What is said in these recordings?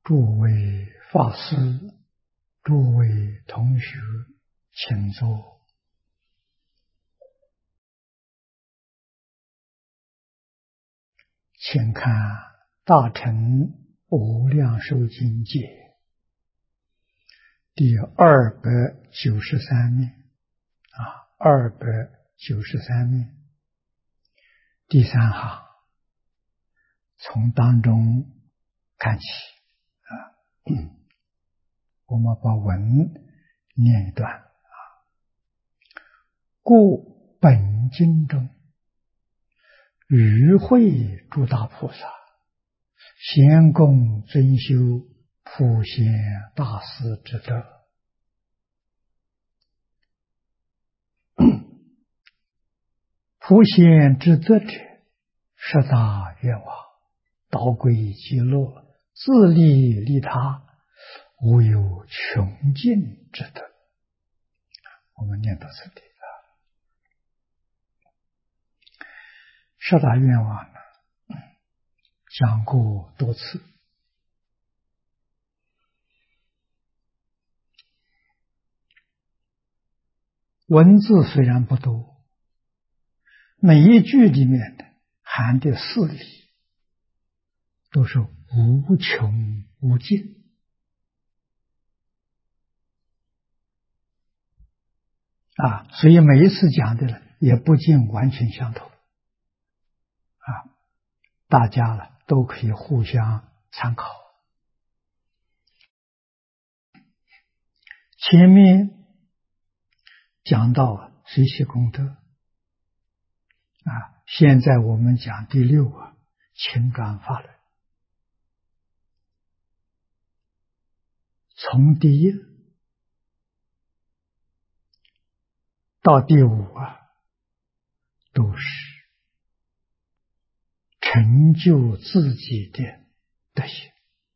诸位法师，诸位同学，请坐。请看《大乘无量寿经解》第293面293面第3行，从当中看起我们把文念一段故本经中与会诸大菩萨先共尊修普贤大士之德，普贤之德者，十大愿望，导归极乐，自利利他，无有穷尽之德。我们念到这里十大愿望呢，讲过多次。文字虽然不多，每一句里面的含的事理都是无穷无尽所以每一次讲的呢也不尽完全相同大家都可以互相参考。前面讲到随喜功德现在我们讲第6情感法轮，从第1到第5都是成就自己的德行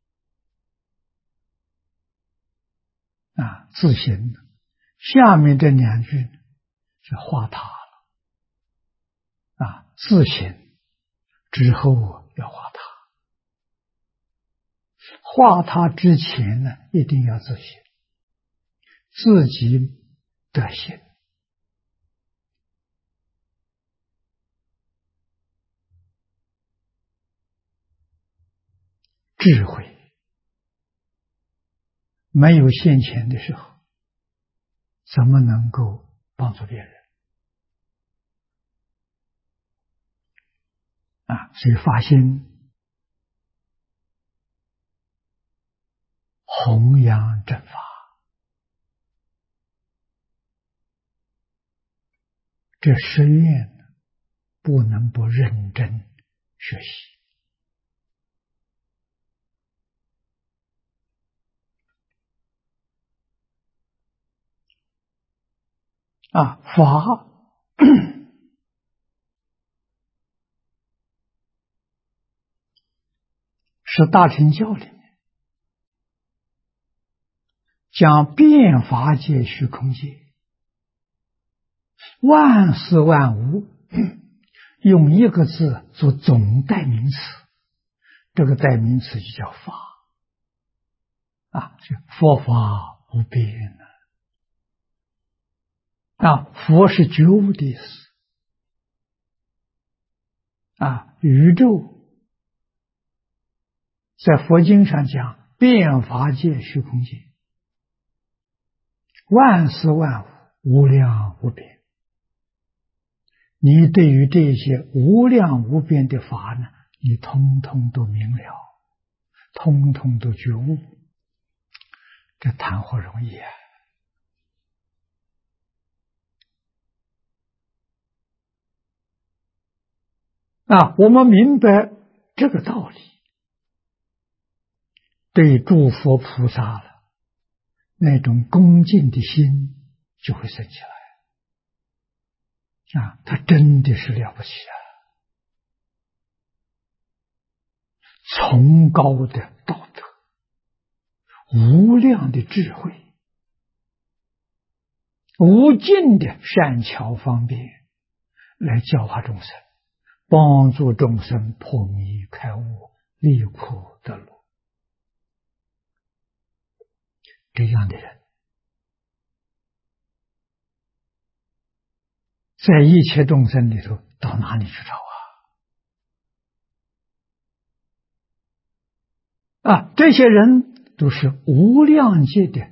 自行。下面这2句是化他了自行之后要化他，化他之前呢一定要自行，自己德行。智慧没有现前的时候，怎么能够帮助别人所以发心弘扬正法，这10愿不能不认真学习法是大乘教里面讲遍法界虚空界，万事万物用一个字做总代名词，这个代名词就叫法是佛法无边佛是觉悟的意思宇宙在佛经上讲遍法界虚空界，万事万物无量无边。你对于这些无量无边的法呢，你通通都明了，通通都觉悟，这谈何容易我们明白这个道理，对诸佛菩萨了那种恭敬的心就会生起来他真的是了不起崇高的道德，无量的智慧，无尽的善巧方便来教化众生，帮助众生破迷开悟，离苦得乐这样的人，在一切众生里头，到哪里去找啊？这些人都是无量劫的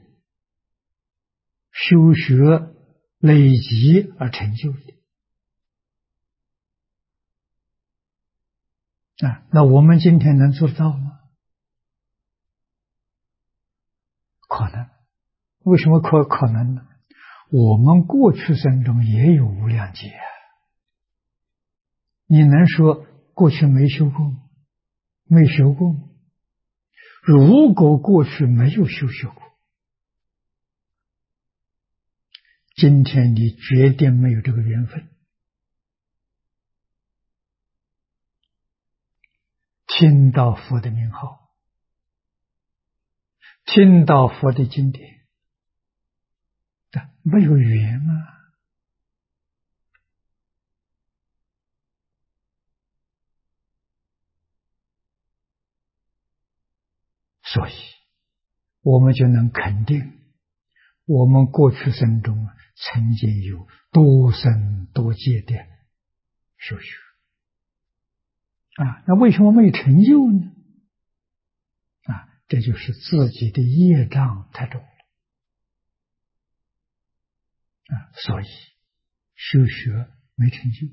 修学累积而成就的那我们今天能做得到吗？可能。为什么可能呢？我们过去生中也有无量劫，你能说过去没修过吗？没修过吗？如果过去没有修学过，今天你绝对没有这个缘分。听到佛的名号，听到佛的经典，没有缘啊。所以我们就能肯定，我们过去生中曾经有多生多劫的修学那为什么没有成就呢？这就是自己的业障太重了所以修学没成就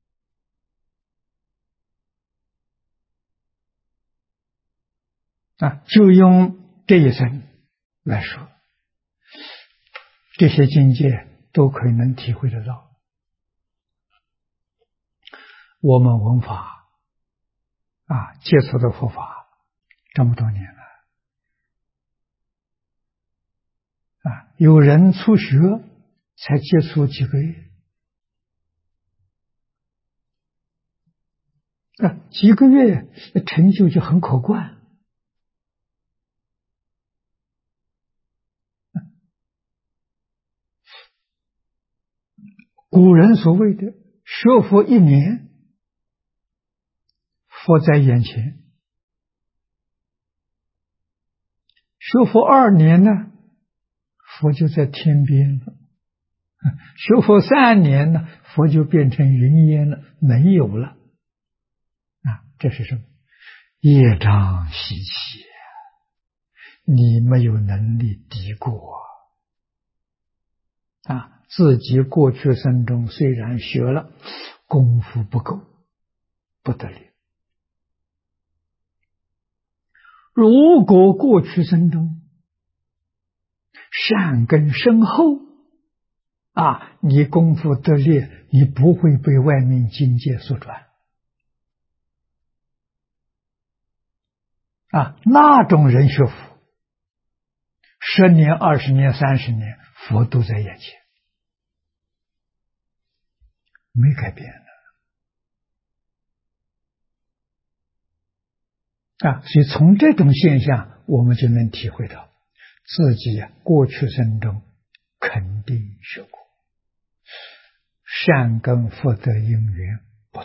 就用这一生来说，这些境界都可以能体会得到。我们闻法接触的佛法这么多年了有人初学才接触几个月几个月成就就很可观古人所谓的学佛1年，佛在眼前；学佛2年呢，佛就在天边了；学佛3年呢，佛就变成云烟了，没有了。这是什么？业障习气，你没有能力敌过自己过去生中虽然学了，功夫不够，不得了。如果过去生中善根深厚你功夫得力，你不会被外面境界所转那种人学佛10年、20年、30年，佛都在眼前，没改变所以从这种现象，我们就能体会到自己过去生中肯定学过，善根福德因缘不足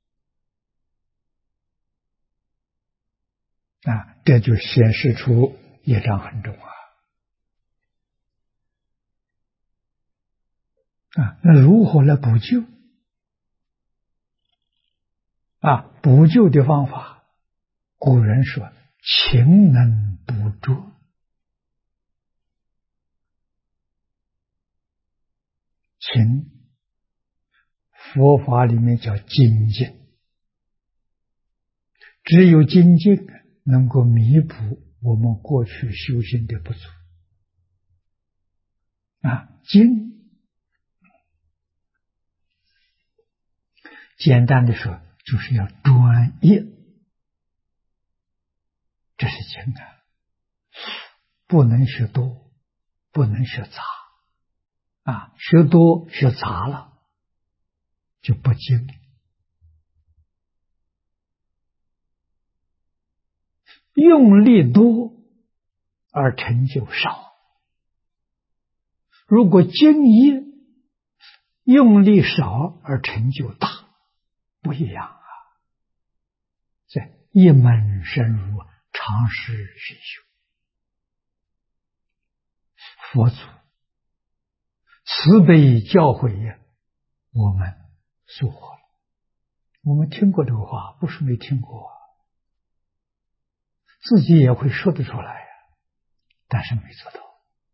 这就显示出业障很重那如何来补救补救的方法，古人说勤能补拙。勤，佛法里面叫精进，只有精进能够弥补我们过去修行的不足精，简单的说就是要专一，这是精不能学多，不能学杂学多学杂了就不精。用力多而成就少，如果精一，用力少而成就大，不一样这一门深入，常识熏修佛祖慈悲教诲呀，我们疏忽了。我们听过这个话，不是没听过啊，自己也会说得出来呀，但是没做到。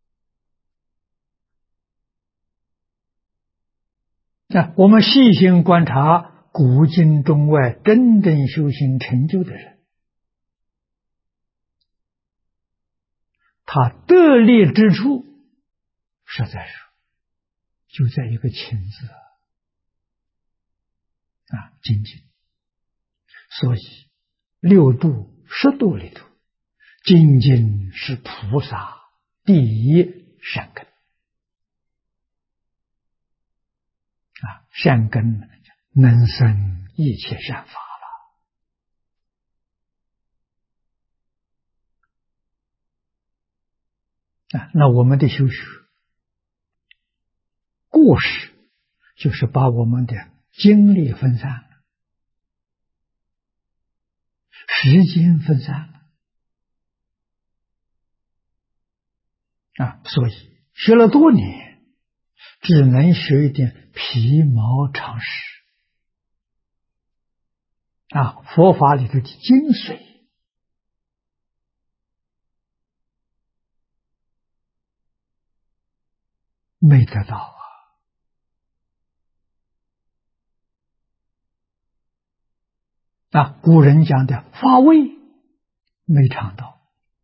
我们细心观察古今中外真正修行成就的人，他得力之处实在是就在一个勤字精进。所以六度十度里头，精进是菩萨第一善根善根能生一切善法了那我们的修学过失就是把我们的精力分散了，时间分散了所以学了多年，只能学一点皮毛常识佛法里头的精髓没得到古人讲的发味没尝到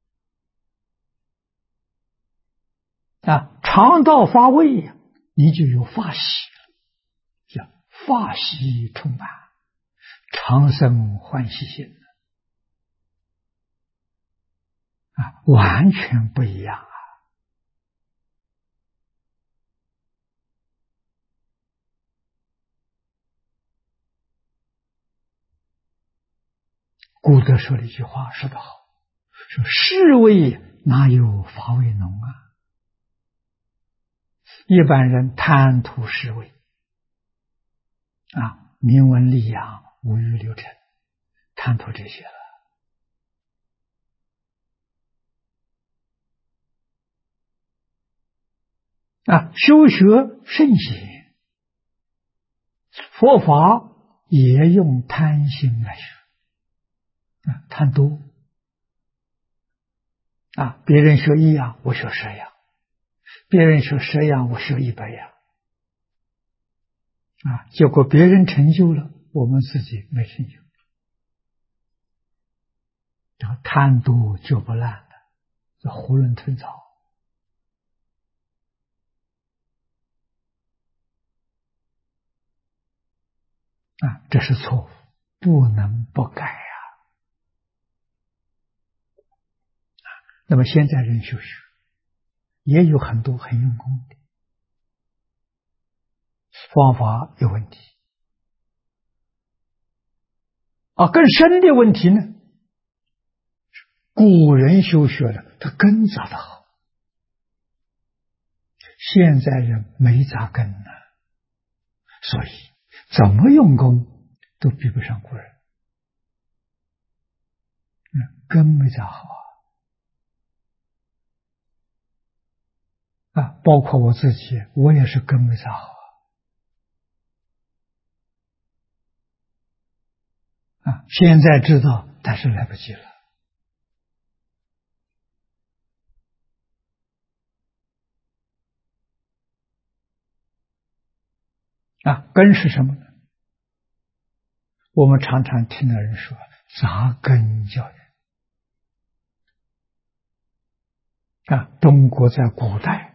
尝到发味你就有发喜了，叫发喜充满，常生欢喜心完全不一样古德说了一句话说得好，说世味哪有法味浓一般人贪图世味名闻利养五欲六尘，贪图这些了修学圣贤佛法也用贪心来学贪多别人学1样我学10样，别人学10样我学100样结果别人成就了，我们自己没成就。贪多就不烂的，这囫囵吞枣这是错误，不能不改那么现在人修学也有很多很用功的，方法有问题更深的问题呢，古人修学了他根扎得好，现在人没扎根所以怎么用功都比不上古人根没扎好包括我自己，我也是根没扎好现在知道，但是来不及了根是什么呢？我们常常听到人说扎根教育中国在古代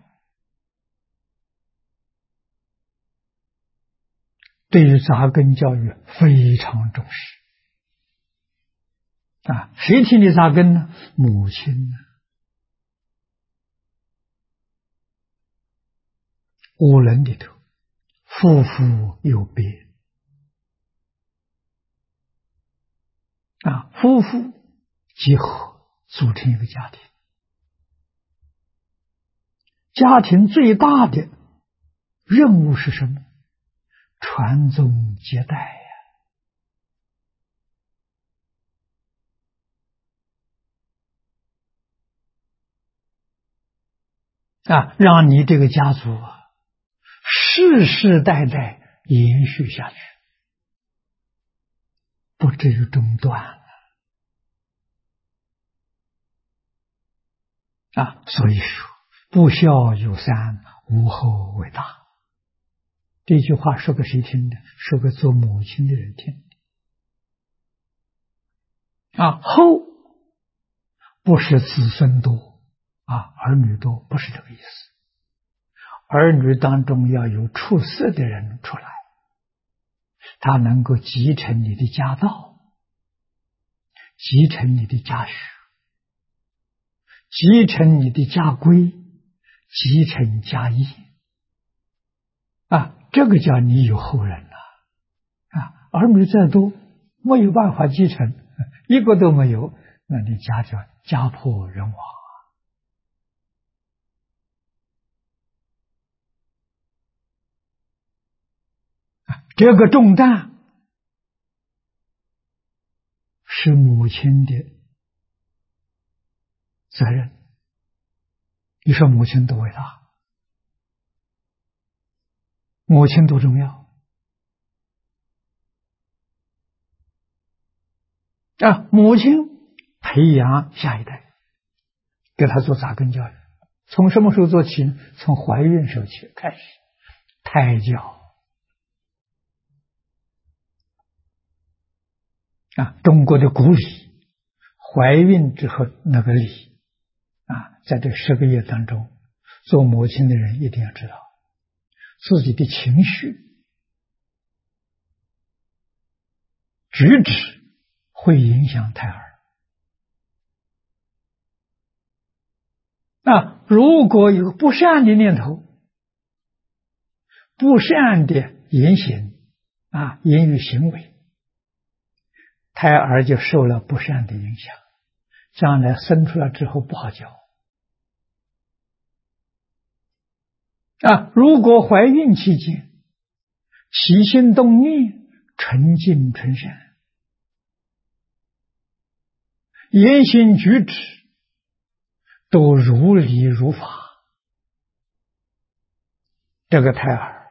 对于扎根教育非常重视谁替你扎根呢？母亲呢？五伦里头夫妇有别夫妇结合组成一个家庭，家庭最大的任务是什么？传宗接代让你这个家族世世代代延续下去，不至于中断所以说，不孝有三，无后为大。这句话说给谁听的？说给做母亲的人听的。后不是子孙多儿女多，不是这个意思。儿女当中要有出色的人出来，他能够继承你的家道，继承你的家学，继承你的家规，继承家业这个叫你有后人了儿女再多没有办法继承，一个都没有，那你家叫家破人亡这个重担是母亲的责任。你说母亲多伟大，母亲多重要母亲培养下一代，给他做扎根教育。从什么时候做起呢？从怀孕时候起开始，胎教中国的古礼，怀孕之后那个礼在这10个月当中，做母亲的人一定要知道自己的情绪举止会影响胎儿如果有不善的念头，不善的言行言语行为，胎儿就受了不善的影响，将来生出来之后不好教如果怀孕期间起心动念纯净纯善，言行举止都如理如法，这个胎儿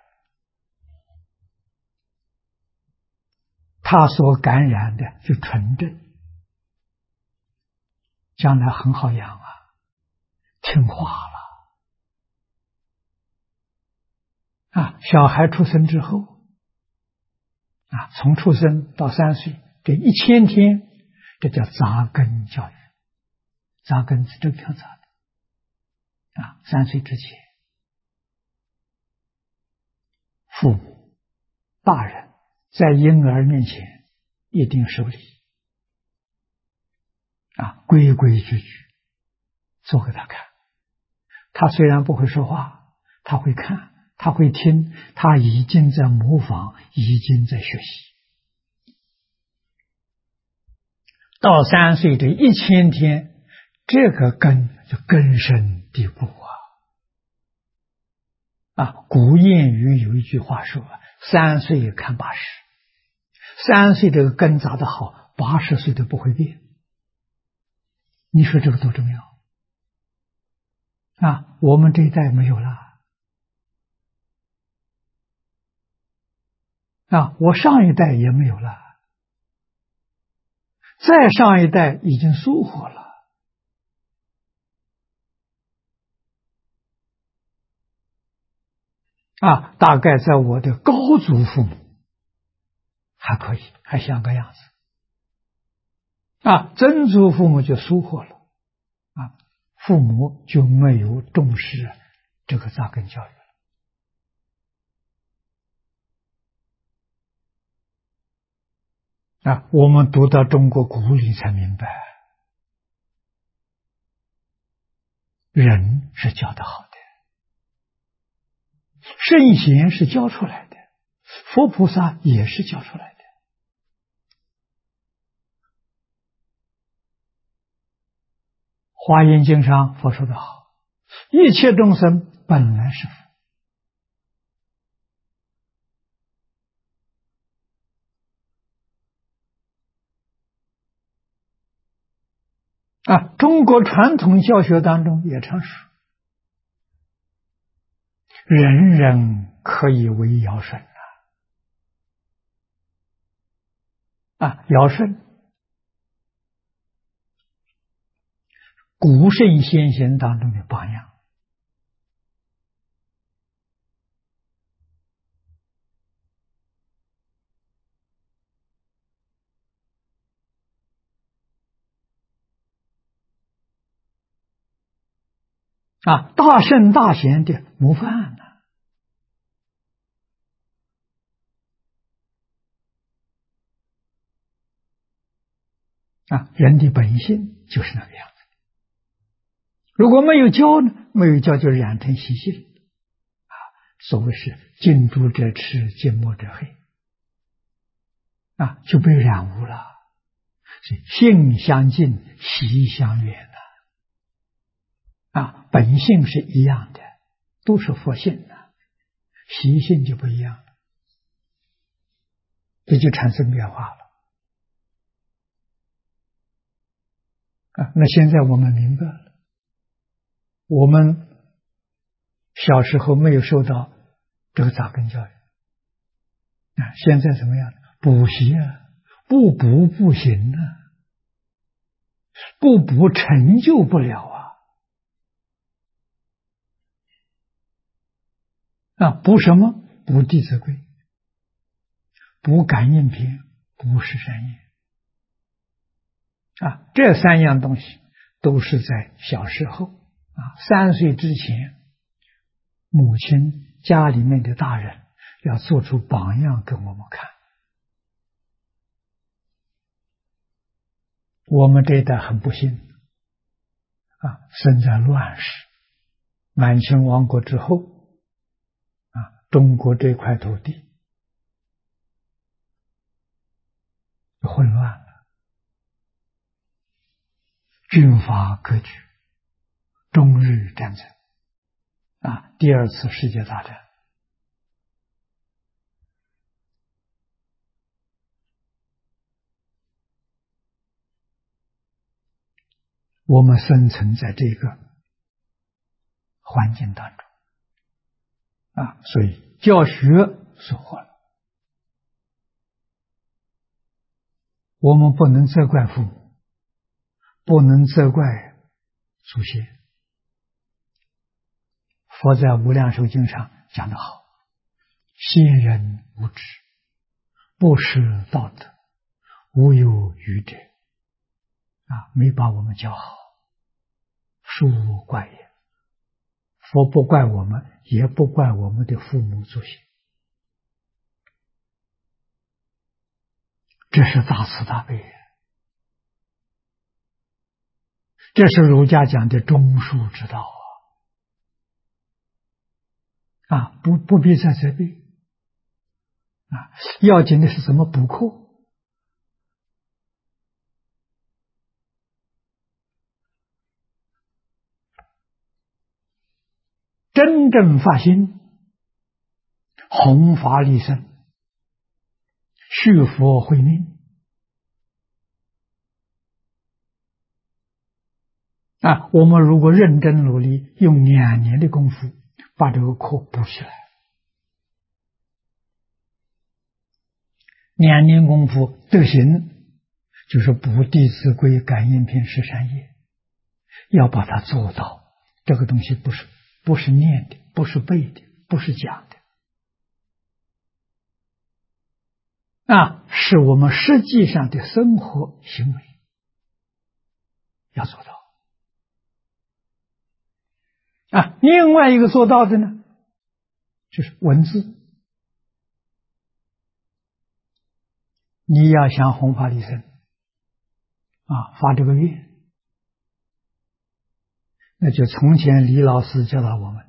他所感染的就纯正，将来很好养听话了小孩出生之后从出生到3岁这1000天，这叫扎根教育。扎根是这个扎的3岁之前，父母大人在婴儿面前一定守礼规规矩矩做给他看。他虽然不会说话，他会看，他会听，他已经在模仿，已经在学习。到3岁这1000天，这个根就根深蒂固古谚语有一句话说3岁看80， 3岁这个根扎得好，80岁都不会变。你说这个多重要我们这一代没有了我上一代也没有了，再上一代已经疏忽了大概在我的高祖父母还可以，还像个样子曾祖父母就疏忽了父母就没有重视这个扎根教育了我们读到中国古礼才明白，人是教得好的，圣贤是教出来的，佛菩萨也是教出来的。华严经上佛说得好，一切众生本来是佛中国传统教学当中也常说人人可以为尧舜尧舜，古圣先贤当中的榜样。大圣大贤的模范人的本性就是那个样子。如果没有教呢，没有教就染成习性所谓是近朱者赤，近墨者黑就被染污了。所以性相近，习相远本性是一样的，都是佛性习性就不一样了，这就产生变化了那现在我们明白了，我们小时候没有受到这个扎根教育现在怎么样？补习不补不行不补成就不了补什么？补弟子规，补感应篇，补十善业这三样东西都是在小时候3岁之前，母亲家里面的大人要做出榜样给我们看。我们这一代很不幸生在乱世，满清亡国之后中国这块土地混乱了，军阀割据，中日战争第二次世界大战。我们生存在这个环境当中所以教学收获了。我们不能责怪父母，不能责怪祖先。佛在无量寿经上讲得好，先人无知，不识道德，无有愚者没把我们教好，恕无怪也。佛不怪我们，也不怪我们的父母祖先，这是大慈大悲，这是儒家讲的中恕之道不必再责备要紧的是怎么补课。真正发心，弘法利生，续佛慧命我们如果认真努力，用2年的功夫把这个课补起来，2年功夫德行就是补《弟子规》《感应篇》十善业，要把它做到。这个东西不是念的，不是背的，不是讲的是我们实际上的生活行为要做到另外一个做到的呢，就是文字。你要想弘法利生发这个愿，那就从前李老师教导我们，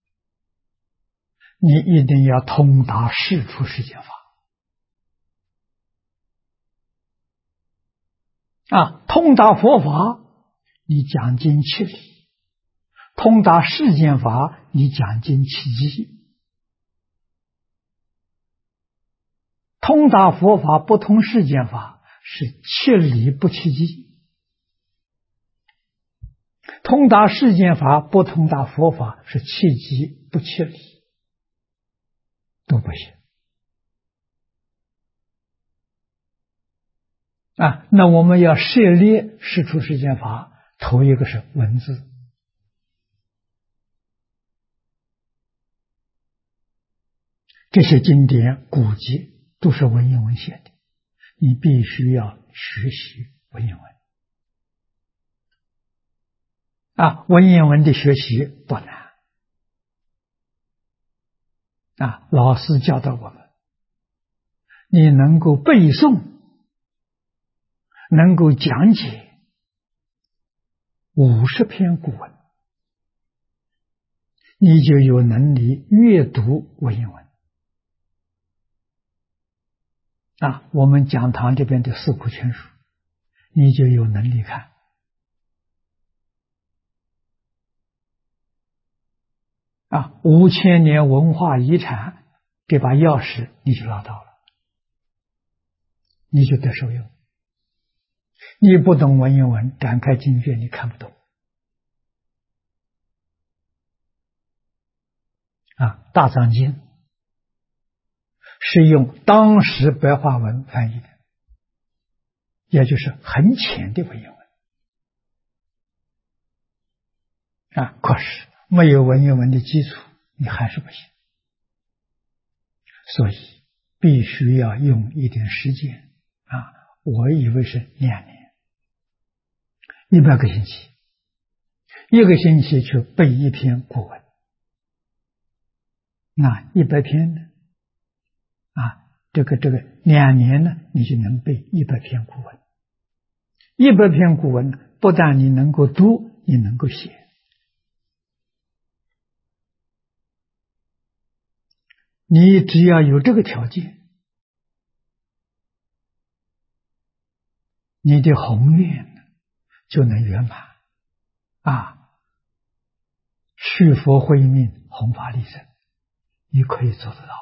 你一定要通达世出世间法通达佛法，你讲经七理；通达世间法，你讲经七机。通达佛法不通世间法，是七理不七机；通达世间法不通达佛法，是七机不七理。 不行啊。那我们要涉猎释出世间法，头一个是文字，这些经典古籍都是文言文写的，你必须要学习文言文啊。文言文的学习不难啊，老师教导我们，你能够背诵，能够讲解50篇古文，你就有能力阅读文言文啊。我们讲堂这边的四库全书，你就有能力看啊。5000年文化遗产这把钥匙你就拿到了，你就得受用。你不懂文言文，展开经卷你看不懂啊。大藏经是用当时白话文翻译的，也就是很浅的文言文啊。可是没有文言文的基础，你还是不行，所以必须要用一点时间啊。我以为是2年，100个星期，1个星期去背1篇古文，那100篇呢？啊，这个2年呢，你就能背100篇古文。100篇古文不但你能够读，你能够写。你只要有这个条件，你的宏愿就能圆满啊！续佛慧命，弘法利生，你可以做得到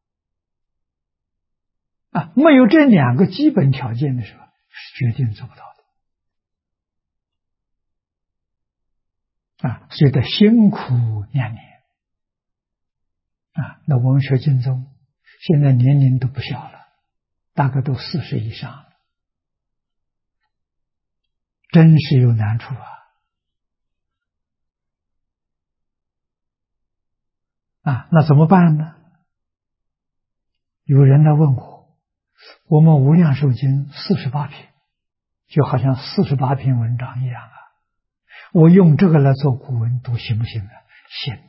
啊！没有这2个基本条件的时候，是决定做不到的啊！所以得辛苦2年啊！那我们学经宗，现在年龄都不小了，大概都40以上了，真是有难处啊！那怎么办呢？有人来问我们无量寿经48篇，就好像48篇文章一样啊，我用这个来做古文读行不行呢？行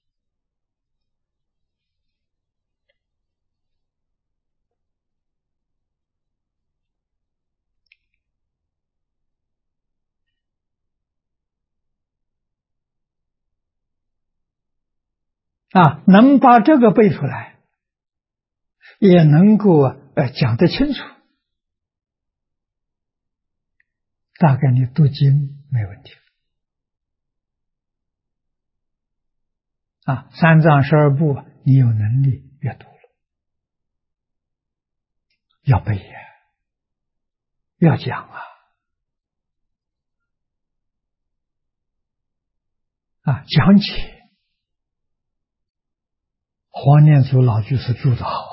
啊，能把这个背出来，也能够讲得清楚，大概你读经没问题啊。3藏12部你有能力阅读了，要背呀，要讲啊，讲解。黄念祖老居士住得好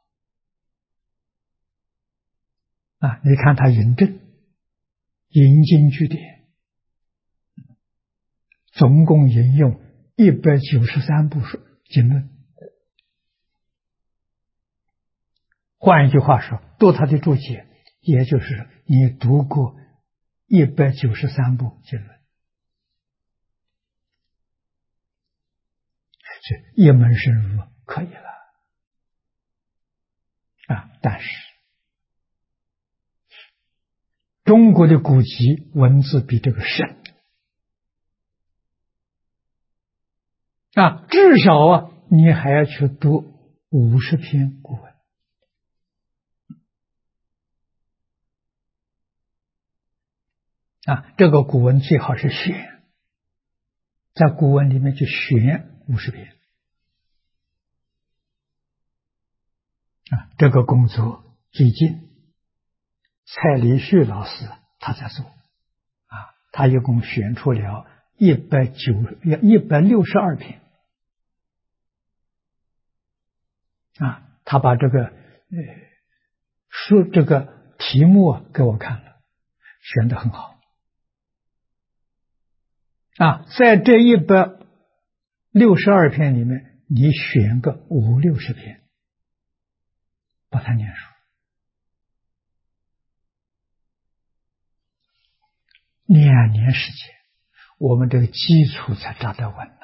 啊！你看他引证引经据典，总共引用193部经论。换一句话说，读他的注解，也就是你读过193部经论，是一门深入可以了啊！但是中国的古籍文字比这个深啊，至少你还要去读50篇古文啊。这个古文最好是选，在古文里面去选50篇啊。这个工作最近蔡礼旭老师他在做啊，他一共选出了162篇他把这个这个题目给我看了，选得很好。在这162篇里面，你选个50、60篇，把它念熟。2年时间，我们这个基础才扎得稳呐。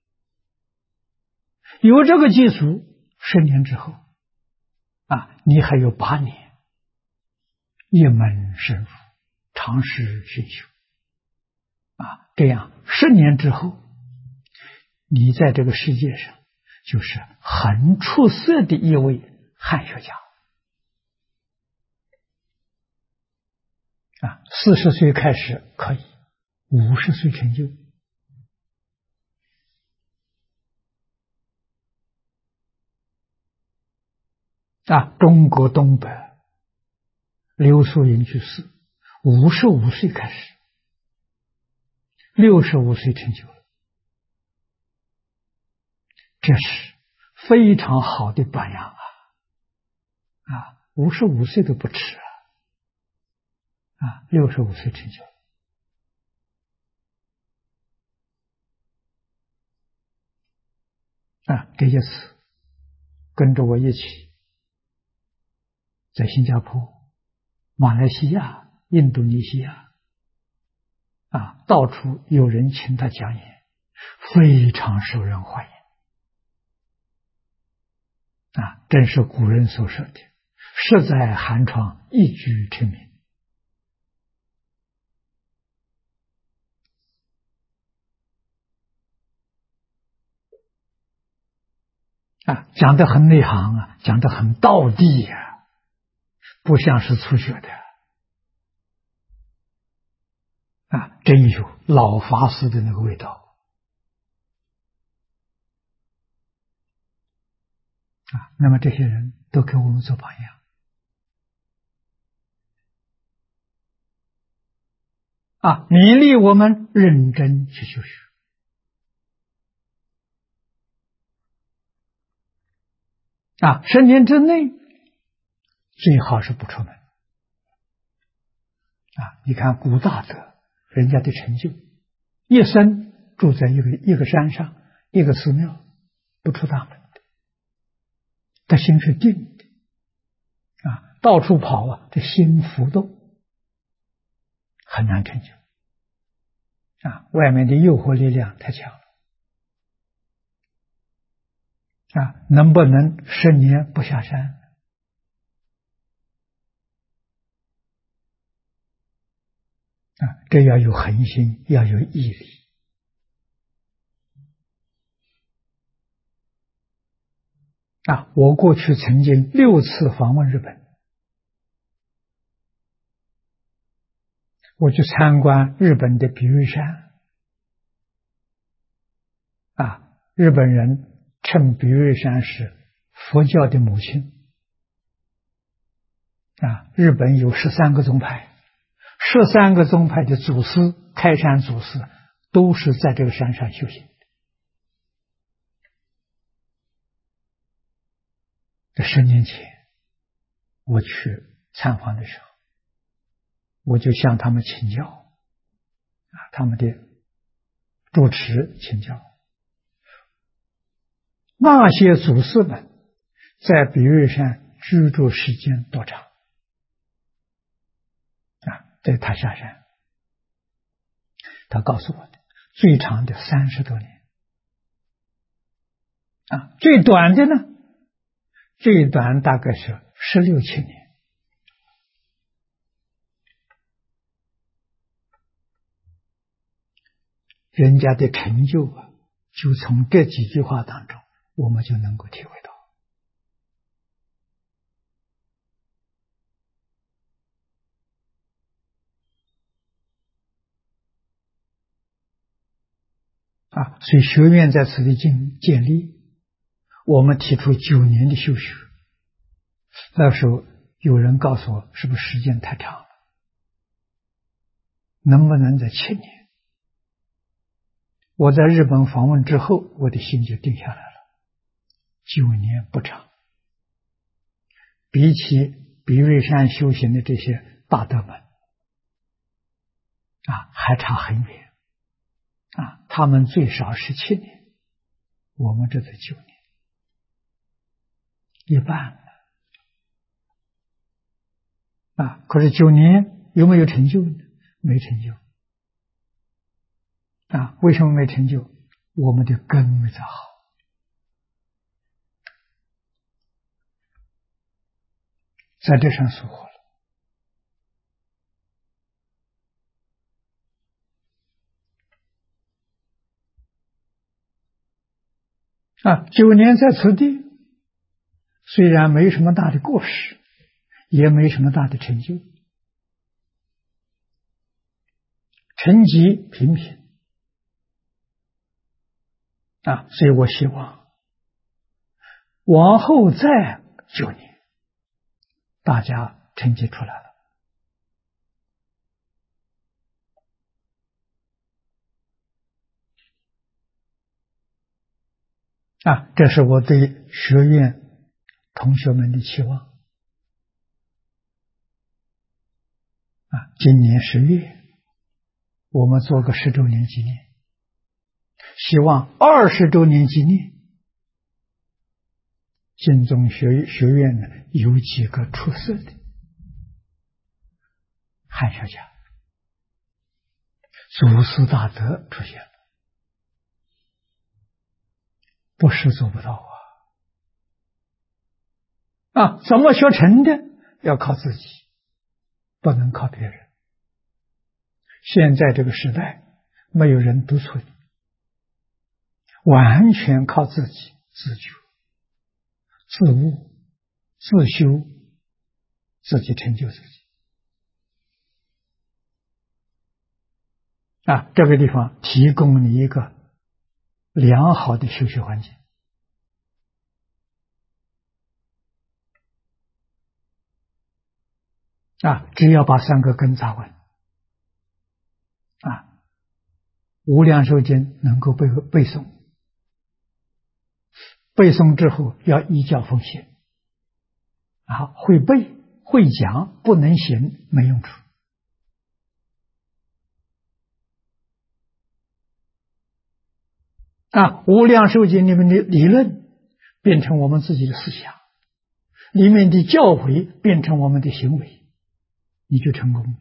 有这个基础，10年之后，你还有8年，一门深入，长时熏修。这样10年之后，你在这个世界上就是很出色的一位汉学家。40岁开始可以，50岁成就。中国东北刘素云去世，55岁开始，65岁成就了，这是非常好的榜样55岁都不迟65岁成就。这些词跟着我一起在新加坡、马来西亚、印度尼西亚到处有人请他讲演，非常受人欢迎正是古人所说的“士在寒窗，一举成名”。讲得很内行讲得很道地不像是初学的真有老法师的那个味道那么这些人都给我们做榜样勉励我们认真去修学10年之内最好是不出门你看古大德人家的成就，一生住在一个山上，一个寺庙，不出大门的，他心是定的到处跑这心浮动，很难成就外面的诱惑力量太强了能不能10年不下山？这要有恒心，要有毅力我过去曾经6次访问日本，我去参观日本的比叡山日本人称比叡山是佛教的母亲日本有13个宗派，13个宗派的祖师开山祖师都是在这个山上修行。这10年前我去参访的时候，我就向他们请教他们的主持请教，那些祖师们在比叡山居住时间多长在他下山，他告诉我的最长的30多年最短的呢，最短大概是16、17年。人家的成就就从这几句话当中我们就能够体会到所以学院在此地建立，我们提出9年的修学。那时候有人告诉我，是不是时间太长了，能不能在7年？我在日本访问之后，我的心就定下来了，9年不长比起比瑞山修行的这些大德们还差很远他们最少17年，我们这才9年，一半可是9年有没有成就呢？没成就为什么没成就？我们的根没扎好。在这上疏忽了9年在此地，虽然没什么大的过失，也没什么大的成就，成绩平平所以我希望往后再9年，大家成绩出来了这是我对学院同学们的期望今年10月我们做个10周年纪念，希望20周年纪念净宗学院呢有几个出色的汉学家、祖师大德出现了，不是做不到怎么学成的？要靠自己，不能靠别人。现在这个时代，没有人督促你，完全靠自己自觉、自悟、自修，自己成就自己这个地方提供你一个良好的修学环境只要把3个根扎稳无量寿经能够背诵，背诵之后要依教奉行会背会讲不能行没用处无量寿经里面的理论变成我们自己的思想，里面的教诲变成我们的行为，你就成功了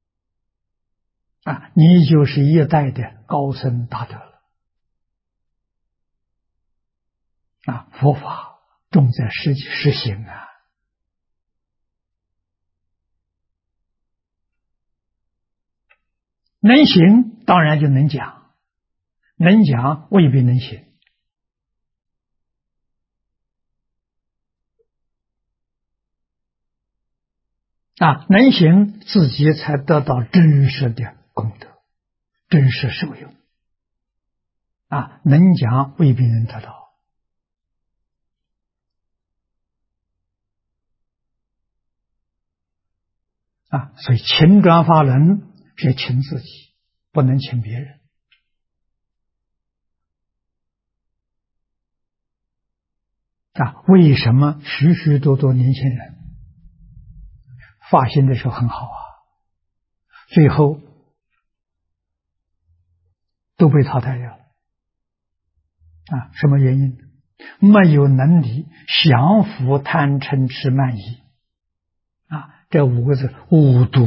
你就是一代的高僧大德了佛法重在实行能行当然就能讲，能讲未必能行能行自己才得到真实的功德，真实受用能讲未必能得到所以勤转法轮是勤自己，不能勤别人为什么许许多多年轻人发心的时候很好最后都被淘汰掉了什么原因？没有能力降伏贪嗔痴慢疑这5个字五毒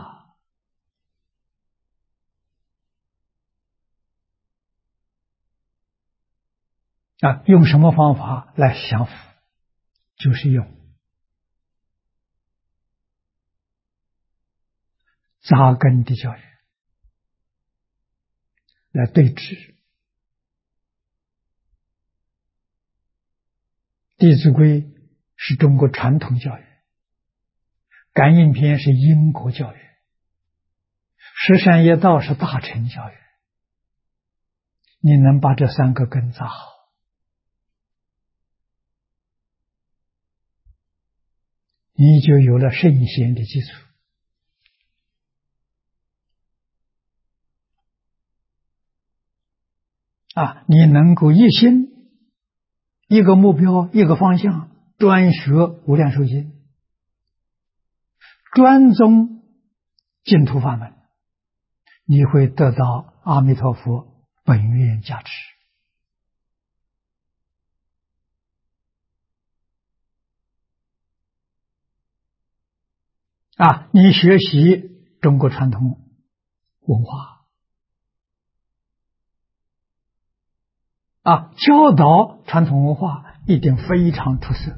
用什么方法来降伏？就是用扎根的教育来对治。弟子规是中国传统教育，感应篇是因果教育，十善业道是大乘教育。你能把这3个根扎好，你就有了圣贤的基础你能够一心一个目标一个方向专学无量寿经专宗净土法门，你会得到阿弥陀佛本愿加持。你学习中国传统文化，教导传统文化一定非常出色。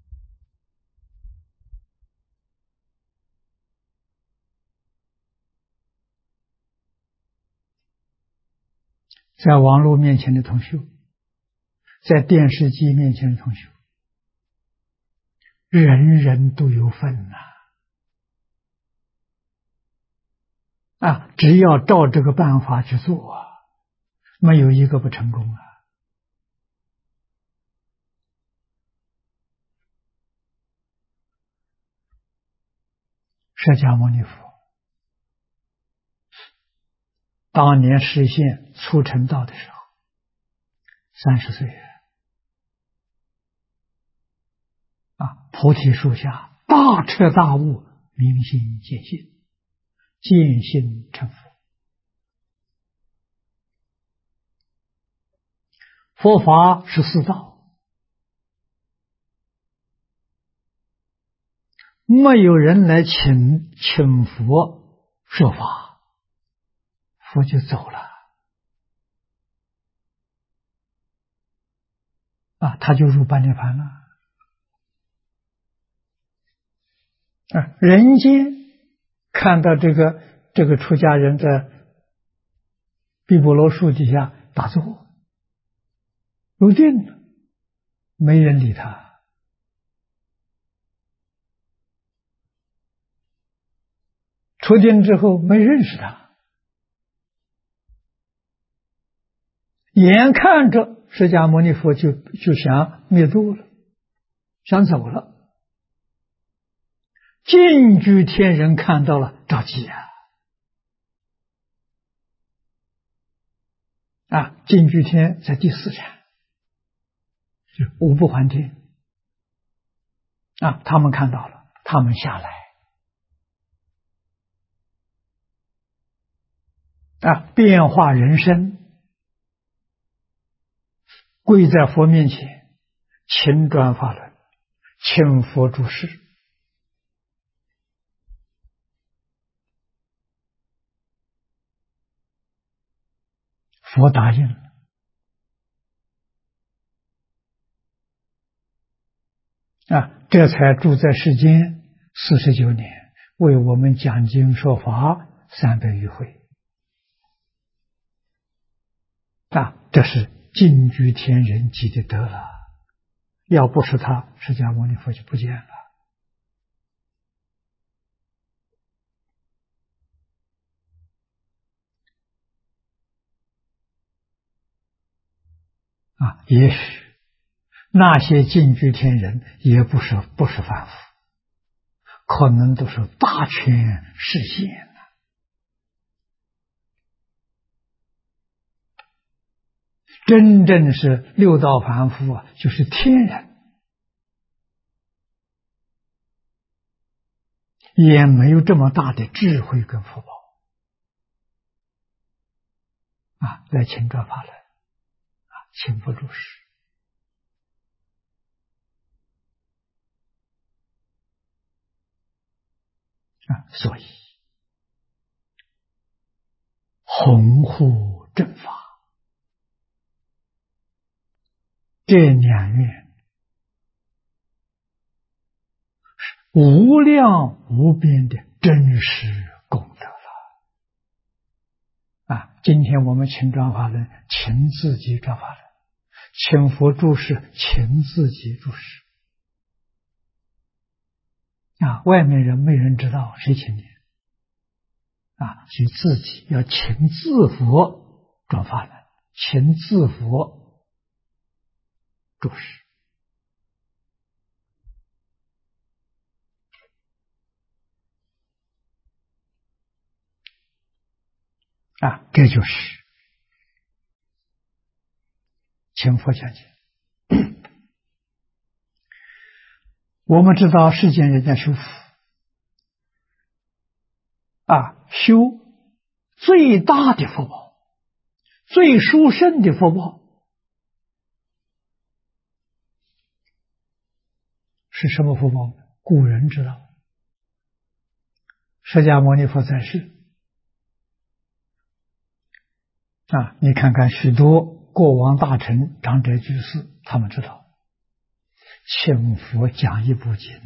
在网络面前的同学，在电视机面前的同学，人人都有份只要照这个办法去做没有一个不成功释迦牟尼佛当年实现初成道的时候，30岁菩提树下大彻大悟，明心见性，见性成佛。佛法是四道，没有人来请佛说法，佛就走了他就入般涅槃了。人间看到这个出家人在毗婆罗树底下打坐入定了，没人理他。出定之后没认识他，眼看着释迦牟尼佛就想灭度了，想走了。净居天人看到了着急净居天在第4禅，就五不还天他们看到了，他们下来变化人身，跪在佛面前，请转法轮，请佛住世。佛答应了这才住在世间49年，为我们讲经说法300余回这是净居天人积的德了。要不是他，释迦牟尼佛就不见了也许那些净居天人也不是凡夫，可能都是大权示现真正是六道凡夫就是天人，也没有这么大的智慧跟福报来请转法轮请佛住世所以弘护正法这2愿是无量无边的真实功德了今天我们请转法轮，请自己转法轮，请佛住世，请自己住世外面人没人知道，谁请你所以自己要请自佛转法轮，请自佛住世这就是请佛讲解。我们知道世间人家修福修最大的福报，最殊胜的福报是什么福报？古人知道，释迦牟尼佛在世你看看许多过往大臣、长者居士，他们知道请佛讲一部经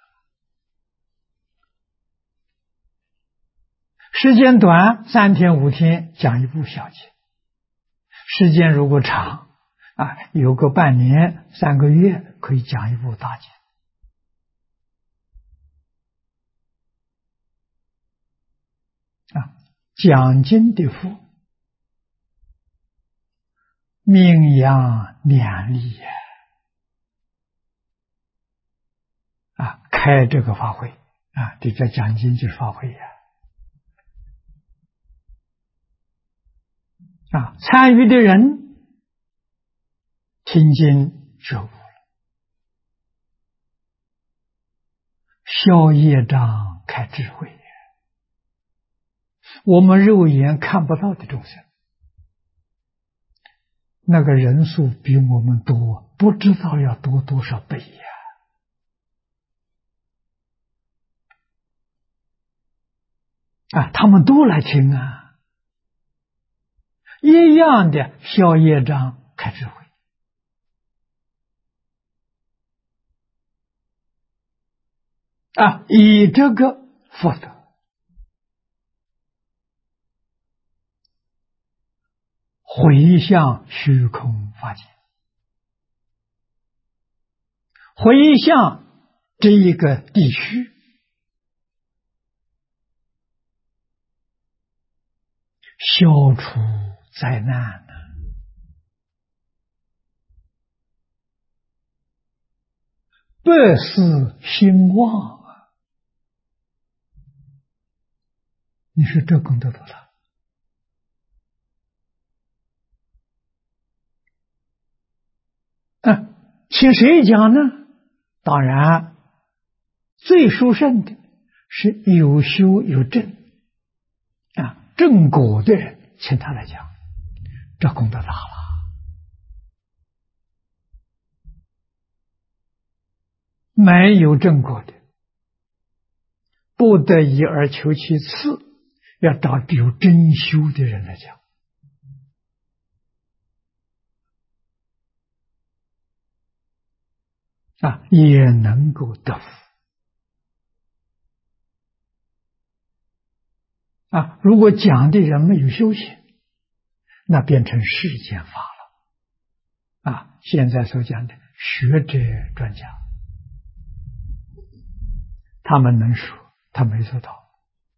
时间短3天5天讲一部小经，时间如果长有个半年3个月可以讲一部大经讲经的佛名扬两利开这个法会这叫讲经就是法会参与的人听经觉悟了，消业障开智慧，我们肉眼看不到的众生，那个人数比我们多，不知道要多多少倍他们都来听一样的消业障开智慧以这个福德回向虚空法界，回向这一个地区，消除灾难百事兴旺你说这功德多大请谁讲呢？当然最殊胜的是有修有正正果的人，请他来讲，这功德大了。没有正果的，不得已而求其次，要找有真修的人来讲也能够得福如果讲的人没有修行，那变成世间法了现在所讲的学者专家，他们能说，他没做到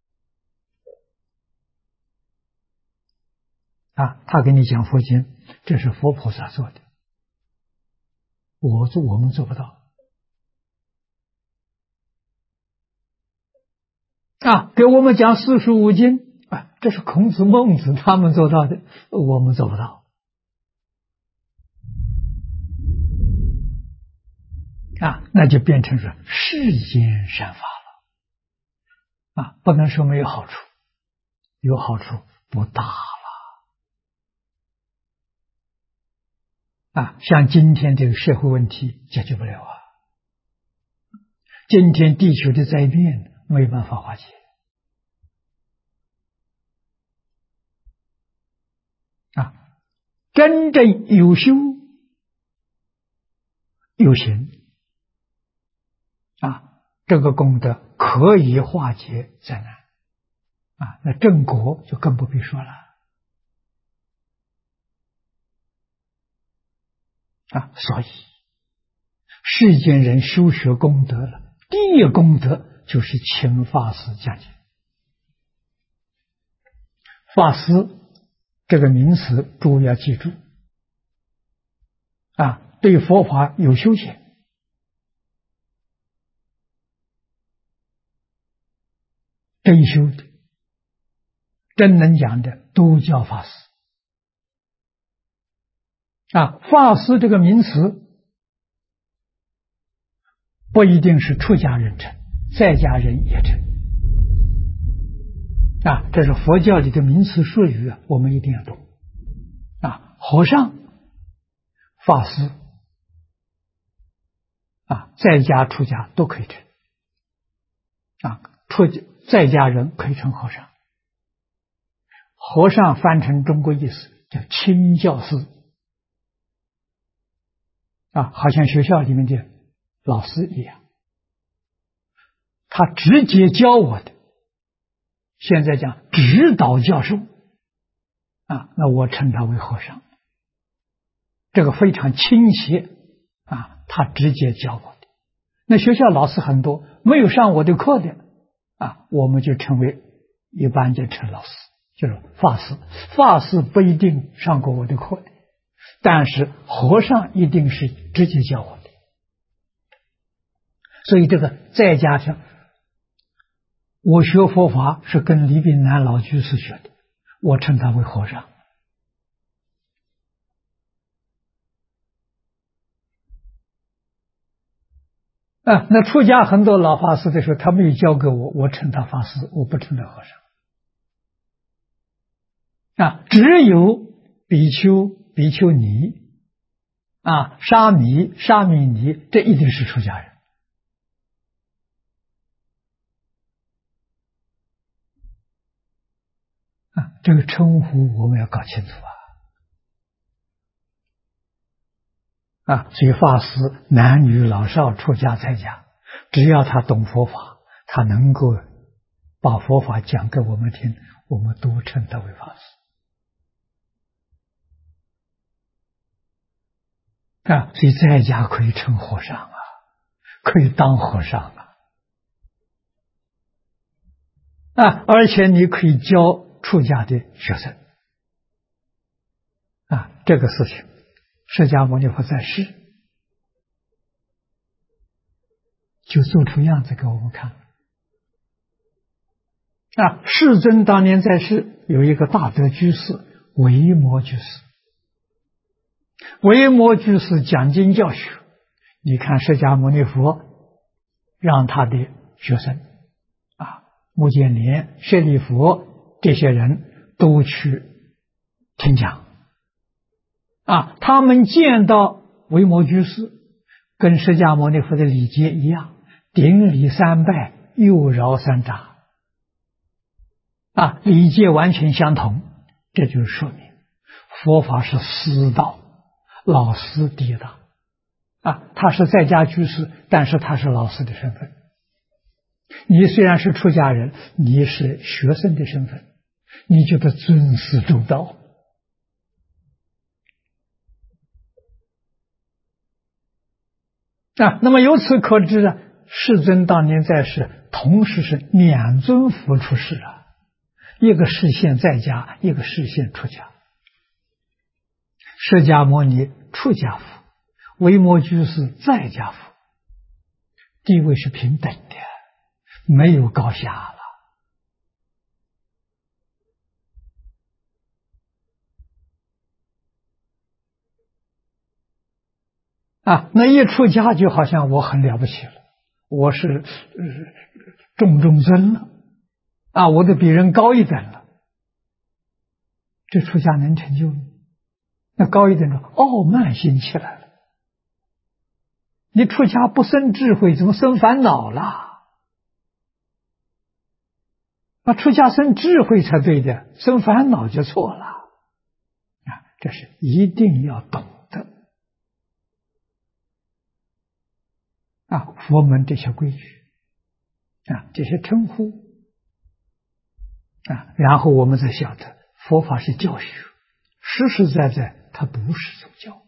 他给你讲佛经，这是佛菩萨做的，我们做不到给我们讲四书五经这是孔子孟子他们做到的，我们做不到那就变成是世间善法了不能说没有好处，有好处不大了像今天这个社会问题解决不了今天地球的灾变没办法化解真正有修有行这个功德可以化解灾难那正果就更不必说了所以世间人修学功德了，第一功德就是请法师讲经。法师这个名词诸位要记住对佛法有修行，真修的真能讲的都叫法师法师这个名词不一定是出家人称，在家人也称这是佛教里的名词术语我们一定要懂。和尚、法师在家出家都可以成。在家人可以成和尚。和尚翻成中国意思叫亲教师。好像学校里面的老师一样，他直接教我的，现在讲指导教授那我称他为和尚。这个非常亲切他直接教我的。那学校老师很多没有上我的课的我们就称为一般就称老师，就是法师。法师不一定上过我的课的，但是和尚一定是直接教我的。所以这个在家上，我学佛法是跟李炳南老居士学的，我称他为和尚。那出家很多老法师的时候，他没有教给我，我称他法师，我不称他和尚。只有比丘、比丘尼沙弥、沙弥尼，这一定是出家人。这个称呼我们要搞清楚所以法师男女老少出家在家，只要他懂佛法，他能够把佛法讲给我们听，我们都称他为法师所以在家可以称和尚可以当和尚而且你可以教出家的学生这个事情释迦牟尼佛在世就做出样子给我们看世尊当年在世有一个大德居士维摩居士。维摩居士讲经教学，你看释迦牟尼佛让他的学生目犍连、舍利弗这些人都去听讲他们见到维摩居士跟释迦牟尼佛的礼节一样，顶礼三拜，右绕三匝礼节完全相同。这就是说明佛法是师道，老师第一大他是在家居士，但是他是老师的身份。你虽然是出家人，你是学生的身份，你就得尊师重道那么由此可知世尊当年在世，同时是两尊佛出世一个示现在家，一个示现出家。释迦牟尼出家佛，维摩居士在家佛，地位是平等的，没有高下了那一出家就好像我很了不起了，我是中尊了我都比人高一等了。这出家能成就吗？那高一等的傲慢心起来了。你出家不生智慧，怎么生烦恼了？出家生智慧才对的，生烦恼就错了这是一定要懂的佛门这些规矩这些称呼然后我们才晓得佛法是教学，实实在在它不是宗教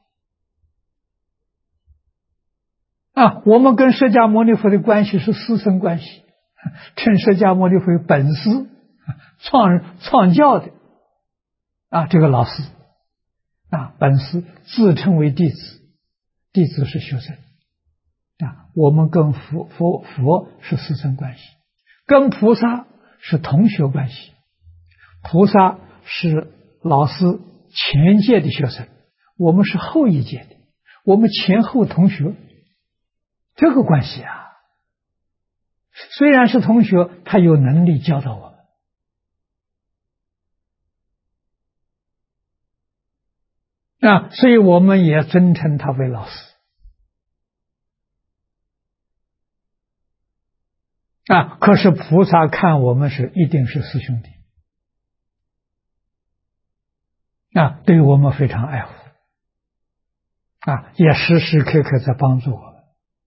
我们跟释迦牟尼佛的关系是师生关系，称释迦牟尼佛为本师创教的这个老师本师自称为弟子，弟子是学生我们跟佛是师生关系，跟菩萨是同学关系。菩萨是老师前届的学生，我们是后一届的，我们前后同学，这个关系虽然是同学，他有能力教导我们所以我们也尊称他为老师可是菩萨看我们一定是师兄弟对我们非常爱护也时时刻刻在帮助我们。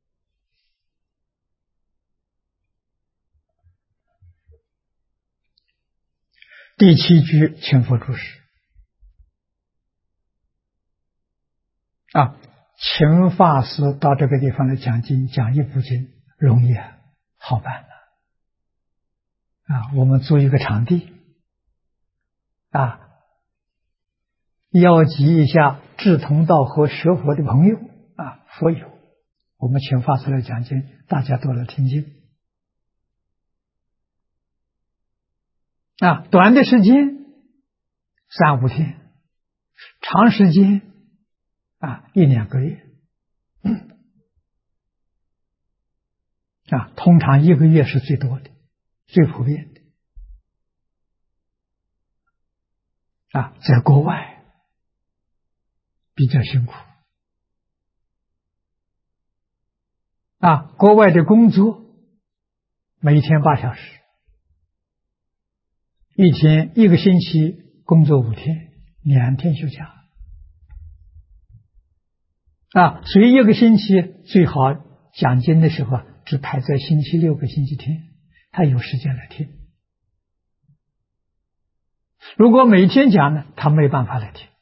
第7句，请佛注释请法师到这个地方来讲经，讲一部经容易好办我们租一个场地邀集一下志同道合学佛的朋友佛友，我们请法师来讲经，大家都来听经短的时间3、5天，长时间1、2个月通常1个月是最多的，最普遍的在国外比较辛苦国外的工作每天8小时，一个星期工作5天，2天休假所以1个星期最好讲经的时候只排在星期6和星期天，他有时间来听。如果每天讲呢，他没办法来听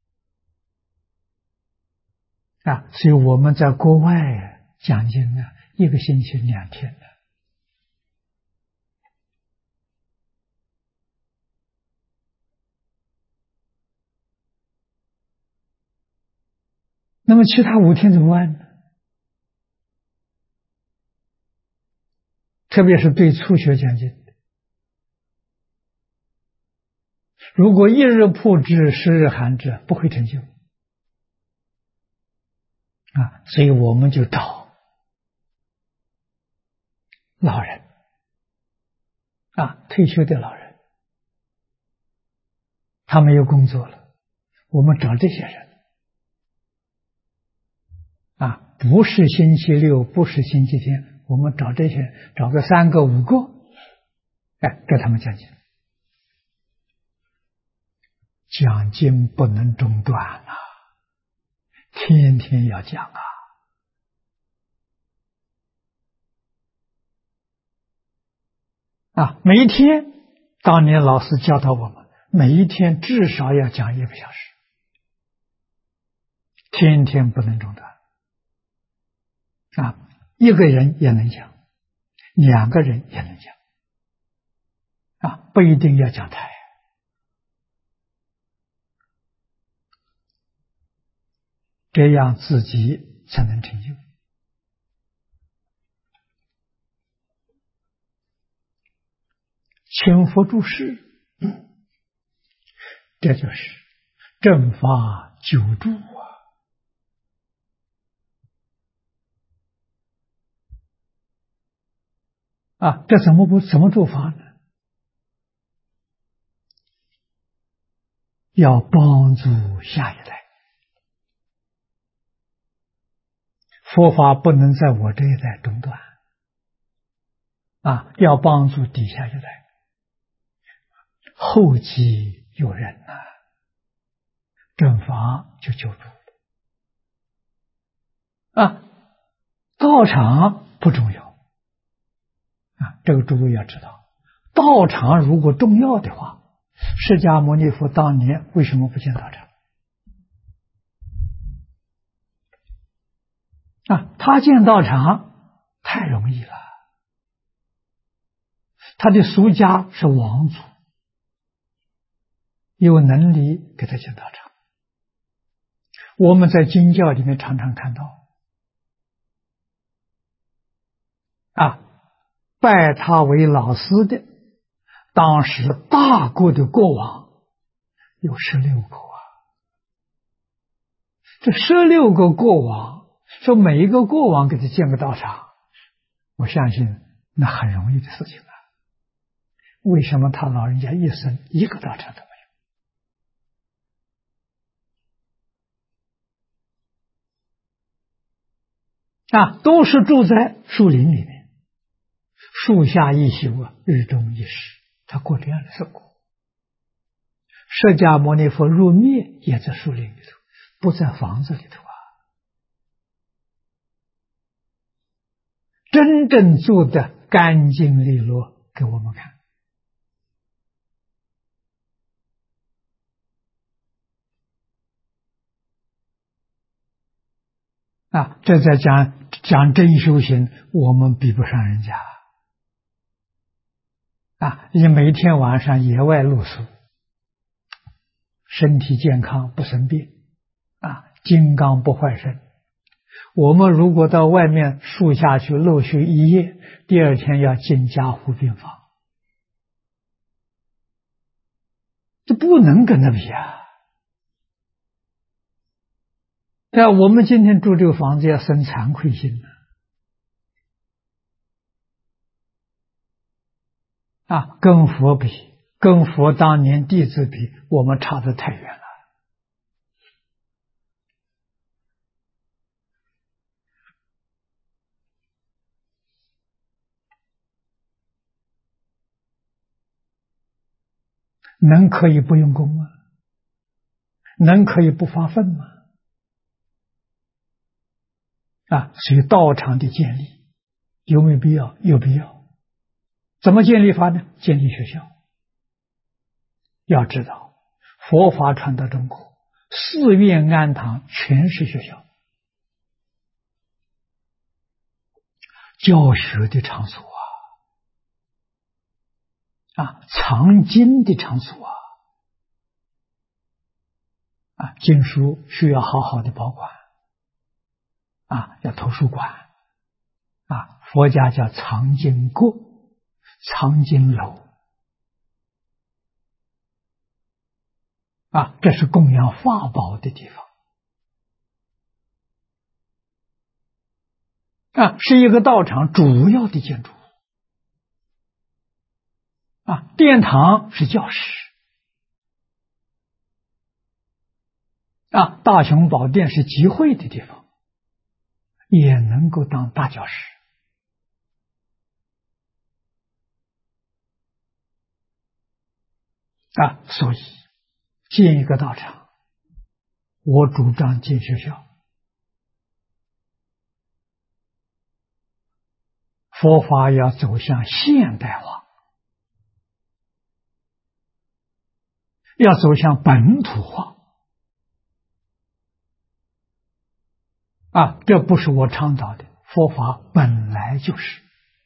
所以我们在国外讲经呢，1个星期2天的那么其他5天怎么办呢？特别是对初学讲经的，如果1日铺之10日寒之，不会成就所以我们就找老人退休的老人，他没有工作了，我们找这些人不是星期6，不是星期天，我们找这些，找个3个5个给他们讲经。讲经不能中断天天要讲每一天，当年老师教导我们，每一天至少要讲1个小时，天天不能中断1个人也能讲，2个人也能讲不一定要讲台这样自己才能成就。请佛注释这就是正法久住这怎么住法呢？要帮助下一代，佛法不能在我这一代中断要帮助底下一代，后继有人正法就久住道场不重要这个诸位要知道，道场如果重要的话，释迦牟尼佛当年为什么不建道场他建道场太容易了，他的俗家是王族，有能力给他建道场。我们在经教里面常常看到拜他为老师的当时大国的国王有16个这16个国王，说每一个国王给他建个道场，我相信那很容易的事情为什么他老人家一生1个道场都没都是住在树林里面，树下一宿日中一时，他过这样的生活。释迦牟尼佛入灭也在树林里头，不在房子里头真正做的干净利落给我们看。这在讲真修行，我们比不上人家你每天晚上野外露宿，身体健康不生病金刚不坏身。我们如果到外面树下去露宿一夜，第二天要进加护病房，这不能跟他比我们今天住这个房子要生惭愧心跟佛比，跟佛当年弟子比，我们差得太远了。能可以不用功吗？能可以不发奋吗？所以道场的建立有没有必要？有必要。怎么建立法呢？建立学校。要知道佛法传到中国，寺院庵堂全是学校，教学的场所藏经的场所经书需要好好的保管要图书馆佛家叫藏经阁、藏经楼这是供养法宝的地方是一个道场主要的建筑殿堂是教室大雄宝殿是集会的地方，也能够当大教室所以建一个道场，我主张建学校。佛法要走向现代化，要走向本土化这不是我倡导的，佛法本来就是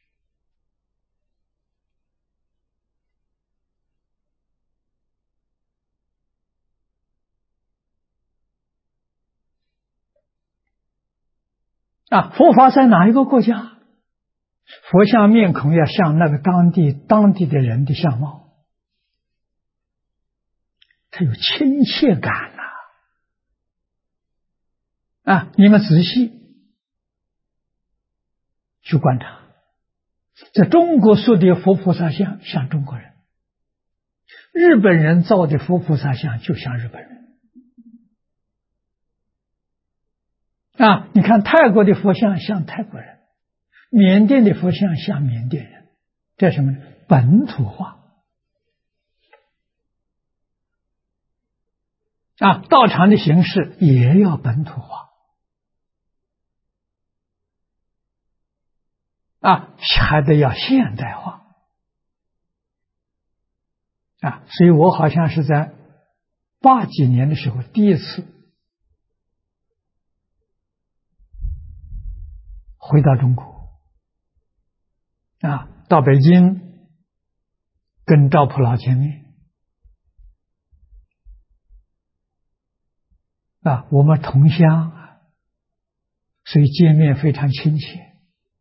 佛法在哪一个国家，佛像面孔要像那个当地的人的相貌，他有亲切感你们仔细去观察，在中国塑的佛菩萨像像中国人，日本人造的佛菩萨像就像日本人你看泰国的佛像像泰国人，缅甸的佛像像缅甸人，这是什么呢？本土化道场的形式也要本土化还得要现代化所以我好像是在80几年的时候第一次回到中国到北京跟赵普老见面我们同乡所以见面非常亲切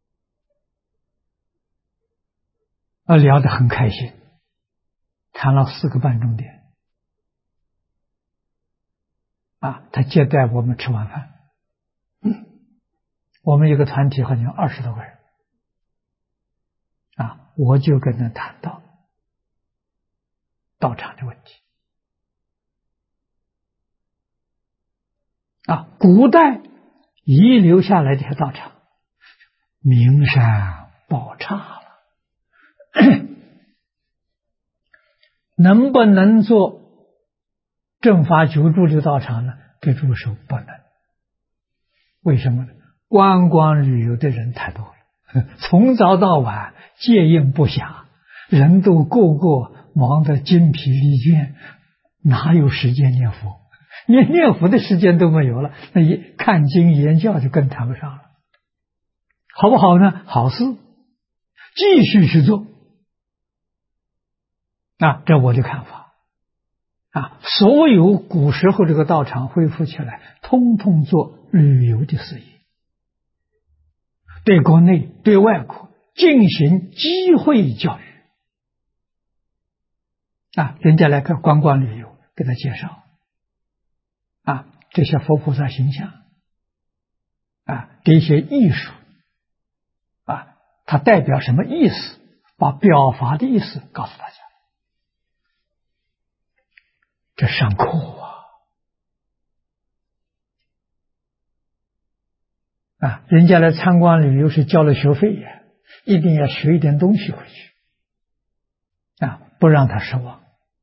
聊得很开心，谈了4个半钟点他接待我们吃晚饭我们一个团体好像20多个人我就跟他谈到道场的问题古代遗留下来的道场名山宝刹了。能不能做正法久住的道场呢？给诸位说不能。为什么呢？观光旅游的人太多了，从早到晚接应不暇，人都个个忙得精疲力尽，哪有时间念佛？连念佛的时间都没有了，那一看经言教就更谈不上了。好不好呢？好事，继续去做。这我的看法。所有古时候这个道场恢复起来，通通做旅游的事业，对国内对外国进行机会教育。人家来看观光旅游，给他介绍这些佛菩萨形象这些艺术它代表什么意思，把表法的意思告诉大家。这上课人家来参观旅游是交了学费呀，一定要学一点东西回去不让他失望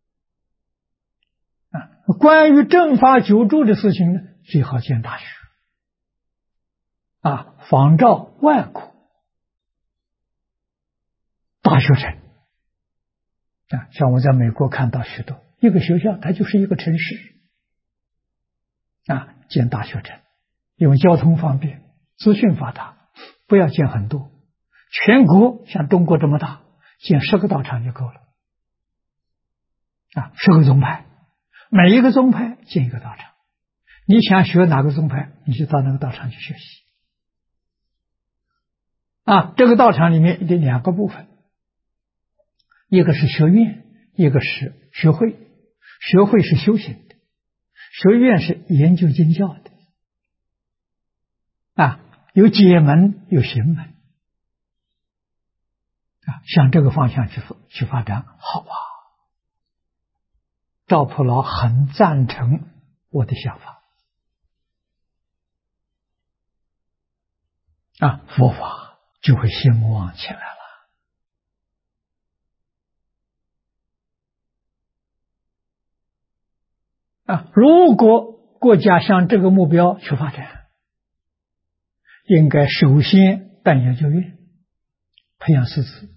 关于正法久住的事情呢，最好建大学仿照外国大学城像我在美国看到许多，一个学校它就是一个城市建大学城，因为交通方便，资讯发达，不要建很多，全国像中国这么大，建10个道场就够了10个宗派，每一个宗派建一个道场，你想学哪个宗派，你就到那个道场去学习这个道场里面有2个部分，一个是学院，一个是学会。学会是修行的，学院是研究经教的有解门有行门向这个方向去发展，好赵普老很赞成我的想法佛法就会兴旺起来了如果国家向这个目标去发展，应该首先办研究院，培养师资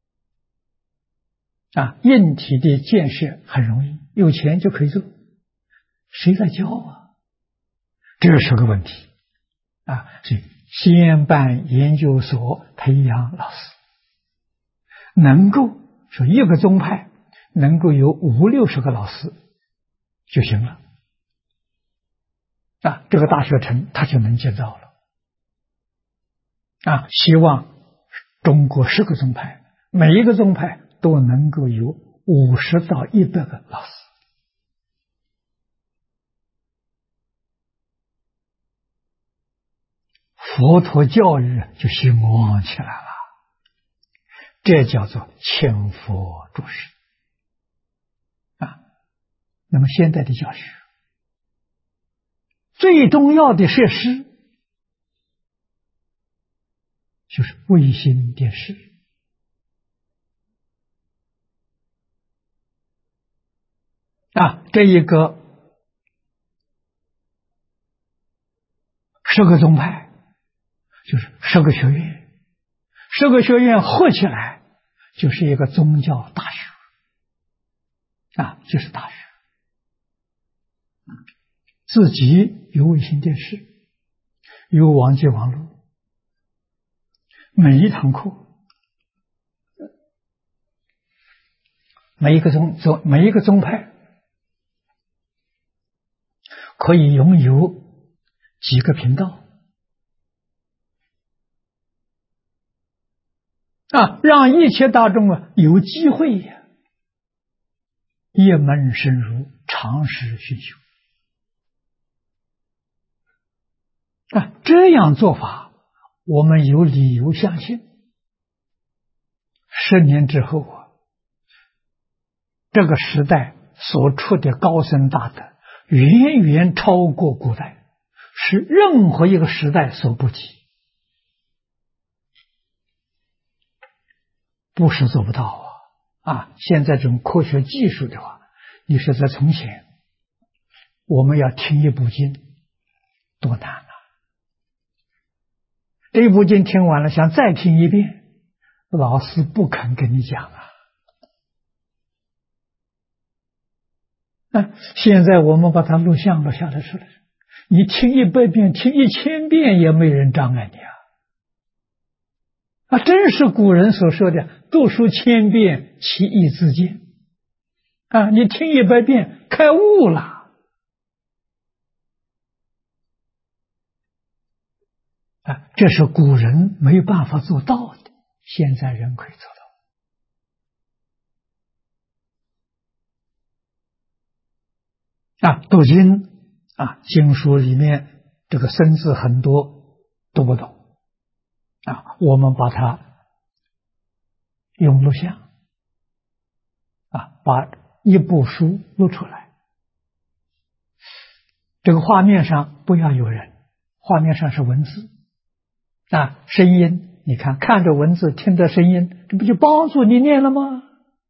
硬体的建设很容易，有钱就可以做，谁来教这是个问题所以先办研究所，培养老师，能够说一个宗派能够有50、60个老师就行了这个大学城它就能建造了希望中国10个宗派，每一个宗派都能够有50到100个老师佛陀教育就兴旺起来了，这叫做千佛注释那么现在的教学最重要的设施就是卫星电视这一个10个宗派就是10个学院，10个学院合起来就是一个宗教大学就是大学自己有卫星电视，有网际网络，每一堂课每一个宗派可以拥有几个频道让一切大众有机会一门深入，长时熏修这样做法，我们有理由相信10年之后这个时代所出的高僧大德远远超过古代，是任何一个时代所不及不是做不到现在这种科学技术的话，你是在从前，我们要听一部经多难啊！这一部经听完了，想再听一遍，老师不肯跟你讲现在我们把它录像录下来出来，你听100遍、听1000遍也没人障碍你真是古人所说的读书千遍，其义自见你听100遍，开悟了这是古人没有办法做到的，现在人可以做到读经经书里面这个生字很多读不懂我们把它用录像把一部书录出来，这个画面上不要有人，画面上是文字声音，你看着文字，听着声音，这不就帮助你念了吗？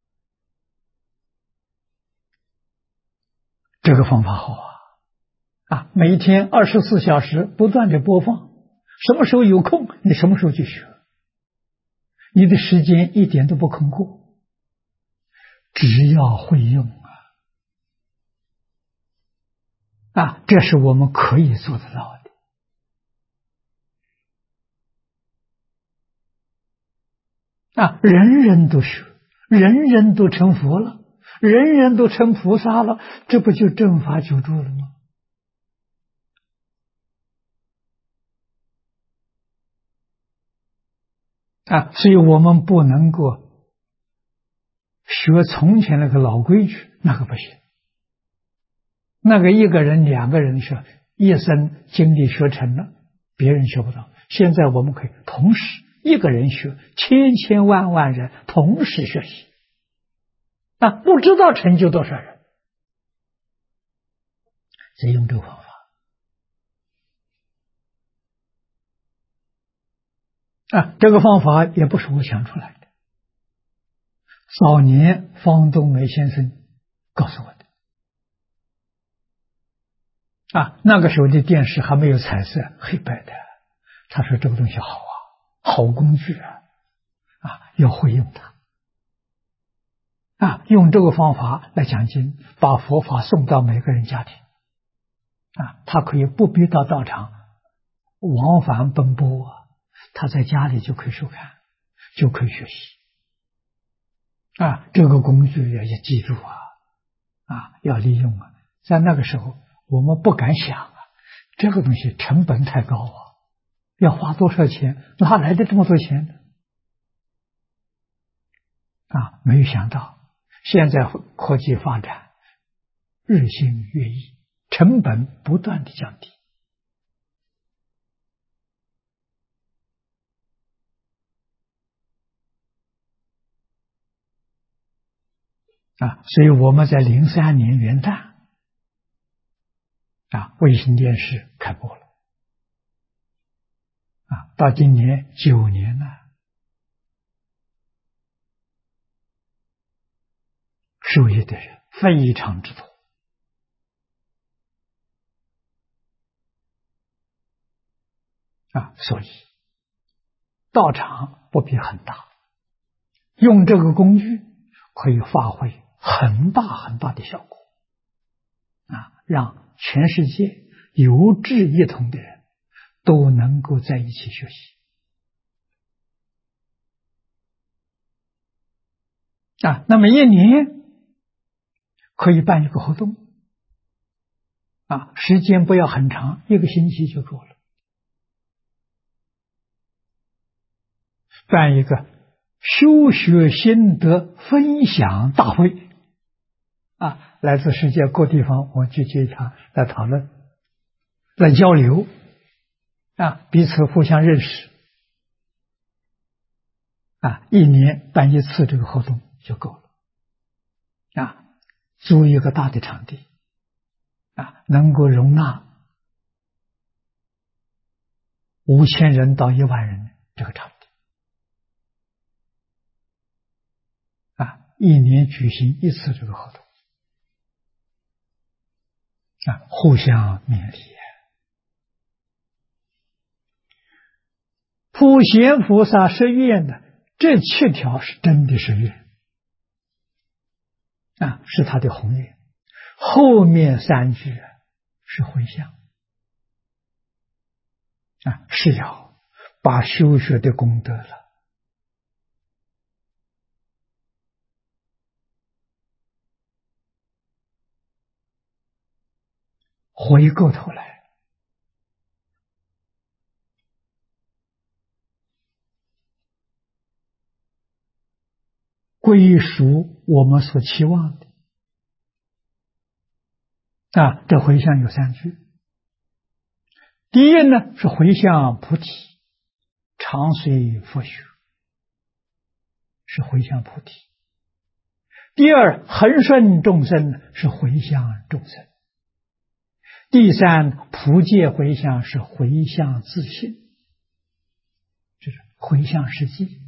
这个方法好每天24小时不断的播放，什么时候有空你什么时候去学，你的时间一点都不空过，只要会用这是我们可以做得到的人人都学，人人都成佛了，人人都成菩萨了，这不就正法久住了吗？所以我们不能够学从前那个老规矩，那个不行。那个1个人、2个人学，一生精力学成了，别人学不到。现在我们可以同时1个人学，千千万万人同时学习不知道成就多少人。所以用这个方法这个方法也不是我想出来的，早年方东梅先生告诉我的那个时候的电视还没有彩色，黑白的，他说这个东西好好工具要会用它用这个方法来讲经，把佛法送到每个人家庭他可以不必到道场往返奔波他在家里就可以收看，就可以学习这个工具要记住要利用在那个时候我们不敢想这个东西成本太高要花多少钱，哪来的这么多钱呢？没有想到现在科技发展日新月异，成本不断的降低所以我们在03年元旦卫星电视开播了到今年9年了，受益的人非常之多所以道场不必很大，用这个工具可以发挥很大很大的效果让全世界有志一同的人都能够在一起学习那么1年可以办一个活动时间不要很长，1个星期就够了，办一个修学心得分享大会来自世界各地方，我去接洽来讨论，来交流彼此互相认识1年办1次这个活动就够了租一个大的场地能够容纳5000人到1万人这个场地一年举行一次这个活动互相勉励。普贤菩萨誓愿的这7条是真的誓愿是他的宏愿，后面3句是回向是要把修学的功德了回过头来归属我们所期望的这回向有3句。第一呢是回向菩提，常随佛学，是回向菩提。第二，恒顺众生是回向众生。第三，普界回向是回向自性，就是回向实际。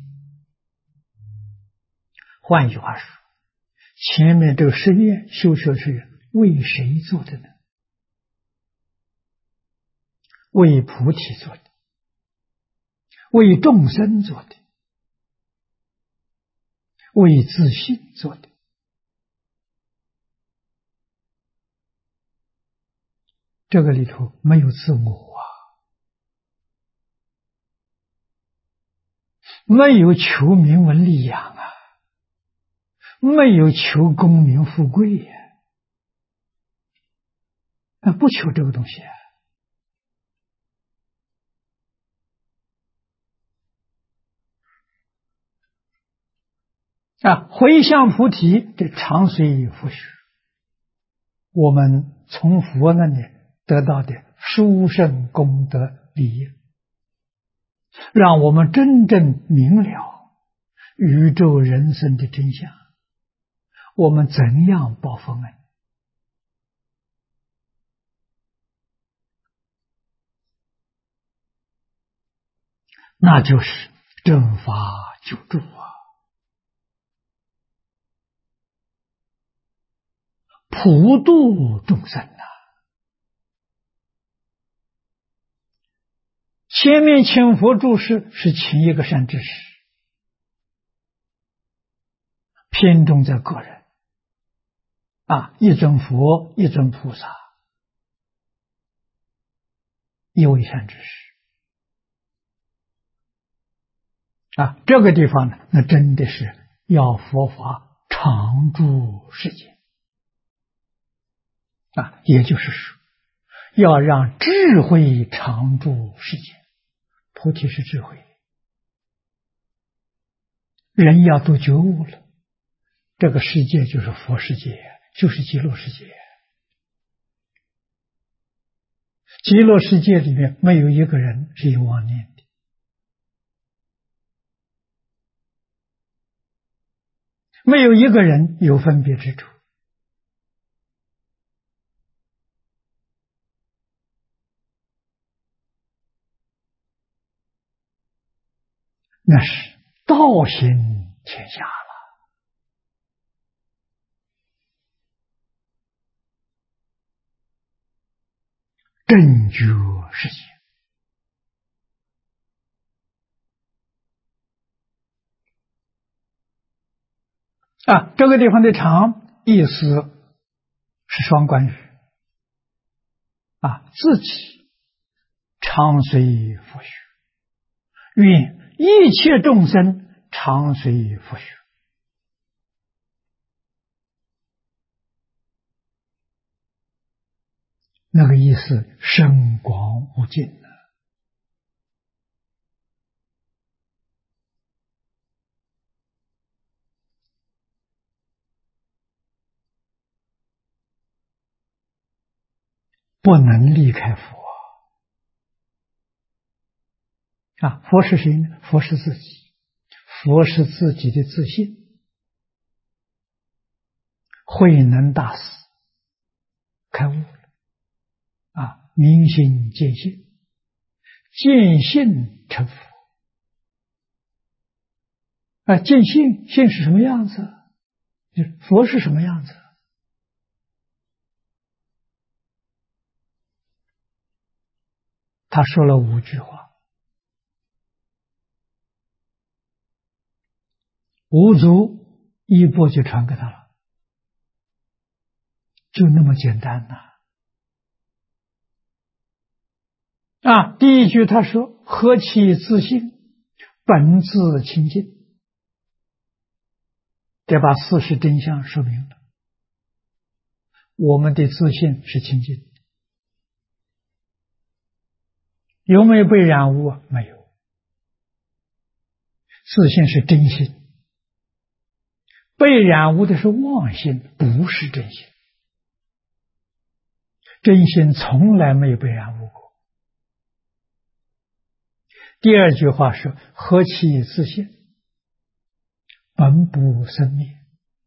换句话说，前面这个誓愿修学是为谁做的呢？为菩提做的，为众生做的，为自性做的。这个里头没有自我没有求名闻利养没有求功名富贵不求这个东西回向菩提这常随佛学，我们从佛那里得到的殊胜功德利益，让我们真正明了宇宙人生的真相，我们怎样报佛恩？那就是正法救助普度众生前面请佛住世是请一个善知识，偏重在个人一尊佛，一尊菩萨，一位善知识这个地方呢，那真的是要佛法常住世间也就是说要让智慧常住世间。菩提是智慧，人要都觉悟了，这个世界就是佛世界，就是极乐世界。极乐世界里面没有一个人是有妄念的，没有一个人有分别之处。那是道行天下了。正觉世界这个地方的常意思是双关语自己常随佛学，愿一切众生常随佛学。那个意思深广无尽不能离开佛佛是谁呢？佛是自己，佛是自己的自信。慧能大师开悟了明心见性，见性成佛见性，性是什么样子？ 佛是什么样子？他说了5句话，五祖一钵就传给他了，就那么简单呐！第一句他说：“何其自信，本自清净。”这把事实真相说明了，我们的自信是清净的，有没有被染污？没有，自信是真心，被染污的是妄心，不是真心。真心从来没有被染污过。第二句话是：“何其自信，本不生灭。”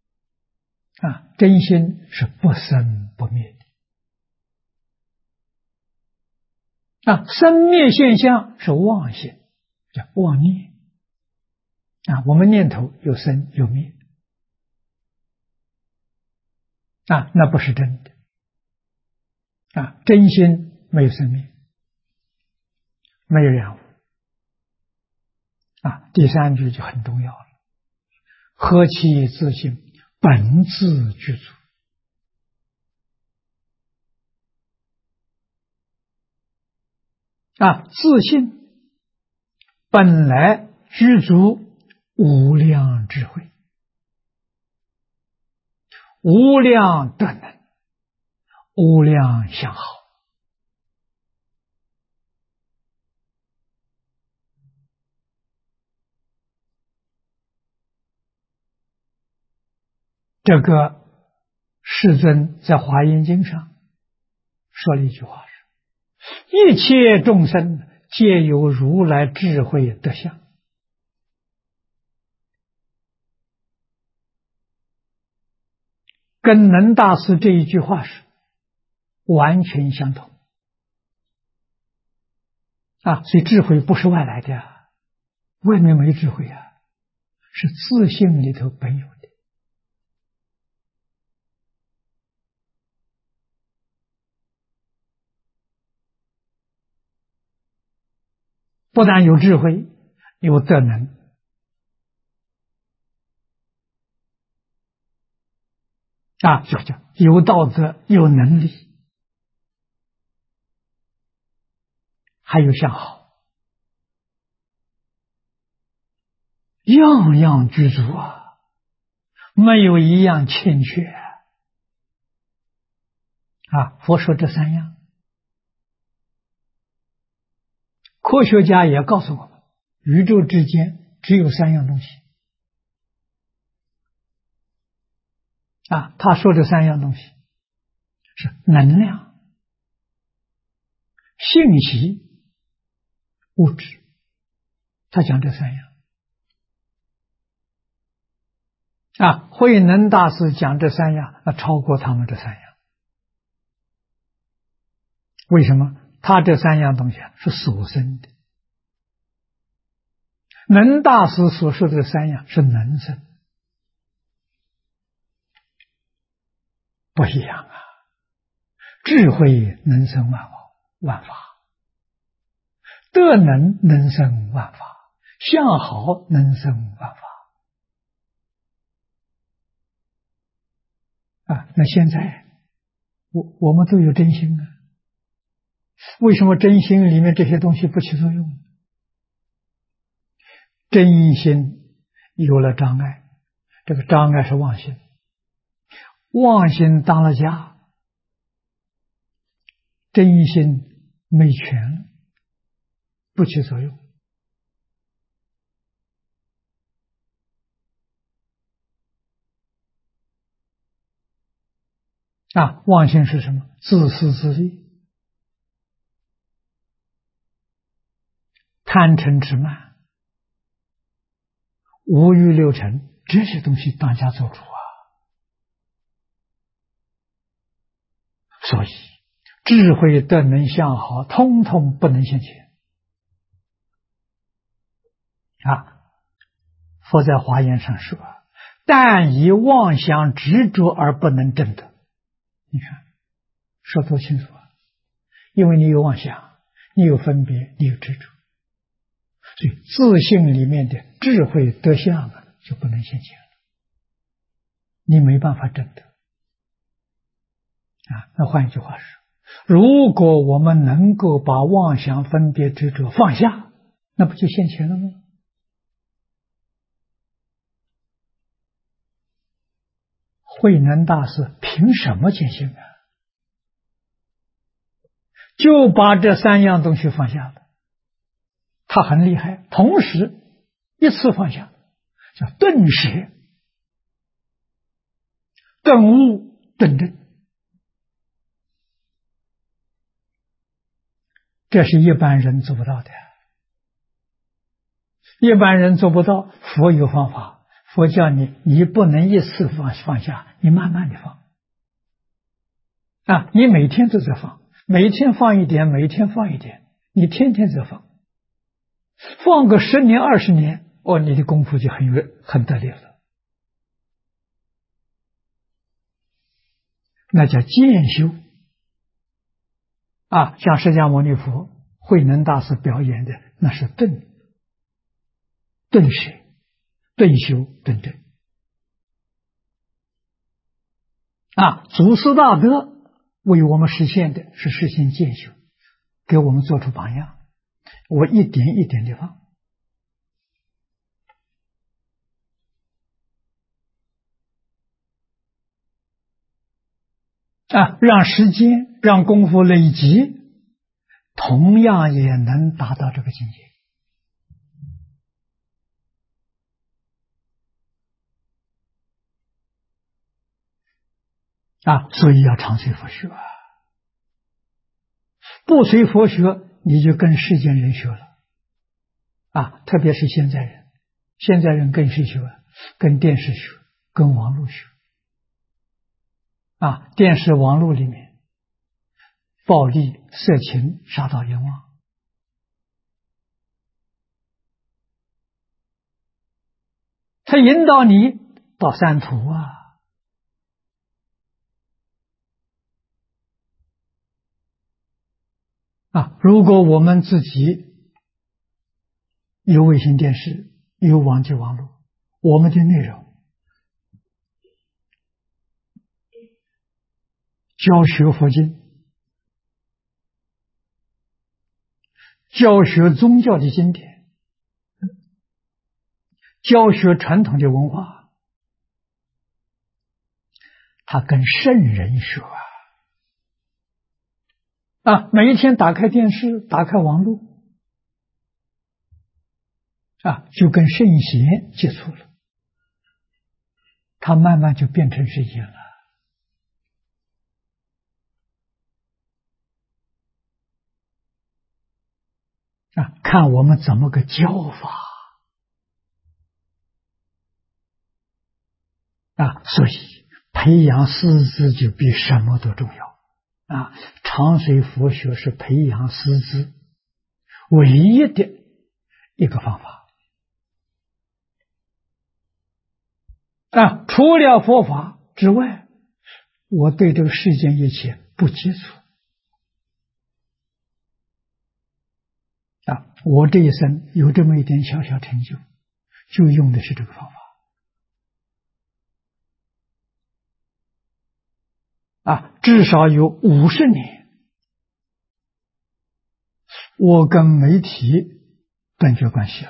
真心是不生不灭的。生灭现象是妄心，叫妄念。我们念头有生有灭，那不是真的。真心没有生灭，没有染污。第三句就很重要了：“何其自信，本自具足。”自信本来具足无量智慧、无量德能、无量相好。这个世尊在华严经上说了一句话是：“一切众生皆有如来智慧德相。”跟能大师这一句话是完全相同。所以智慧不是外来的，外面没智慧是自性里头本有的。不但有智慧，有德能，就叫有道德，有能力，还有相好，样样具足没有一样欠缺佛说这3样，科学家也告诉我们，宇宙之间只有3样东西。他说这3样东西是能量、信息、物质。他讲这3样。慧能大师讲这3样，超过他们这3样。为什么？他这3样东西是所生的，能大师所说的3样是能生，不一样智慧能生万法，德能能生万法，相好能生万法。那现在我们都有真心为什么真心里面这些东西不起作用？真心有了障碍，这个障碍是妄心，妄心当了家，真心没权，不起作用。妄心是什么？自私自利、贪嗔痴慢、五欲六尘，这些东西当家做主所以智慧德能相好通通不能现前佛在华严上说：“ 但以妄想执着而不能证得。你看，说多清楚啊！因为你有妄想，你有分别，你有执着，所以自性里面的智慧德相啊，就不能现前了，你没办法证得啊。那换一句话说，如果我们能够把妄想、分别、执着放下，那不就现前了吗？慧能大师凭什么见性啊？就把这三样东西放下了，他很厉害，同时一次放下，叫顿舍、顿悟、顿证。这是一般人做不到的，一般人做不到。佛有方法，佛叫你不能一次放下，你慢慢的放啊，你每天都在放，每天放一点，每天放一点，你天天在放，放个10年20年，哦，你的功夫就很得力了，那叫渐修啊。像释迦牟尼佛、慧能大师表演的，那是顿舍、顿修、顿证啊。祖师大德为我们实现的是实现渐修，给我们做出榜样。我一点一点的放啊，让时间、让功夫累积，同样也能达到这个境界啊。所以要常随佛学啊，不随佛学，你就跟世间人学了啊。特别是现在人，现在人跟谁学？跟电视学，跟网络学啊。电视、网络里面暴力、色情、杀盗淫妄，他引导你到三途啊。如果我们自己有卫星电视，有网际网络，我们的内容教学佛经，教学宗教的经典，教学传统的文化，他跟圣人学啊。每一天打开电视，打开网络啊，就跟圣贤接触了，他慢慢就变成圣贤了啊。看我们怎么个教法啊。所以培养师资就比什么都重要啊。常随佛学是培养师资唯一的一个方法啊。除了佛法之外，我对这个世间一切不接触啊。我这一生有这么一点小小成就，就用的是这个方法啊。至少有50年，我跟媒体断绝关系了，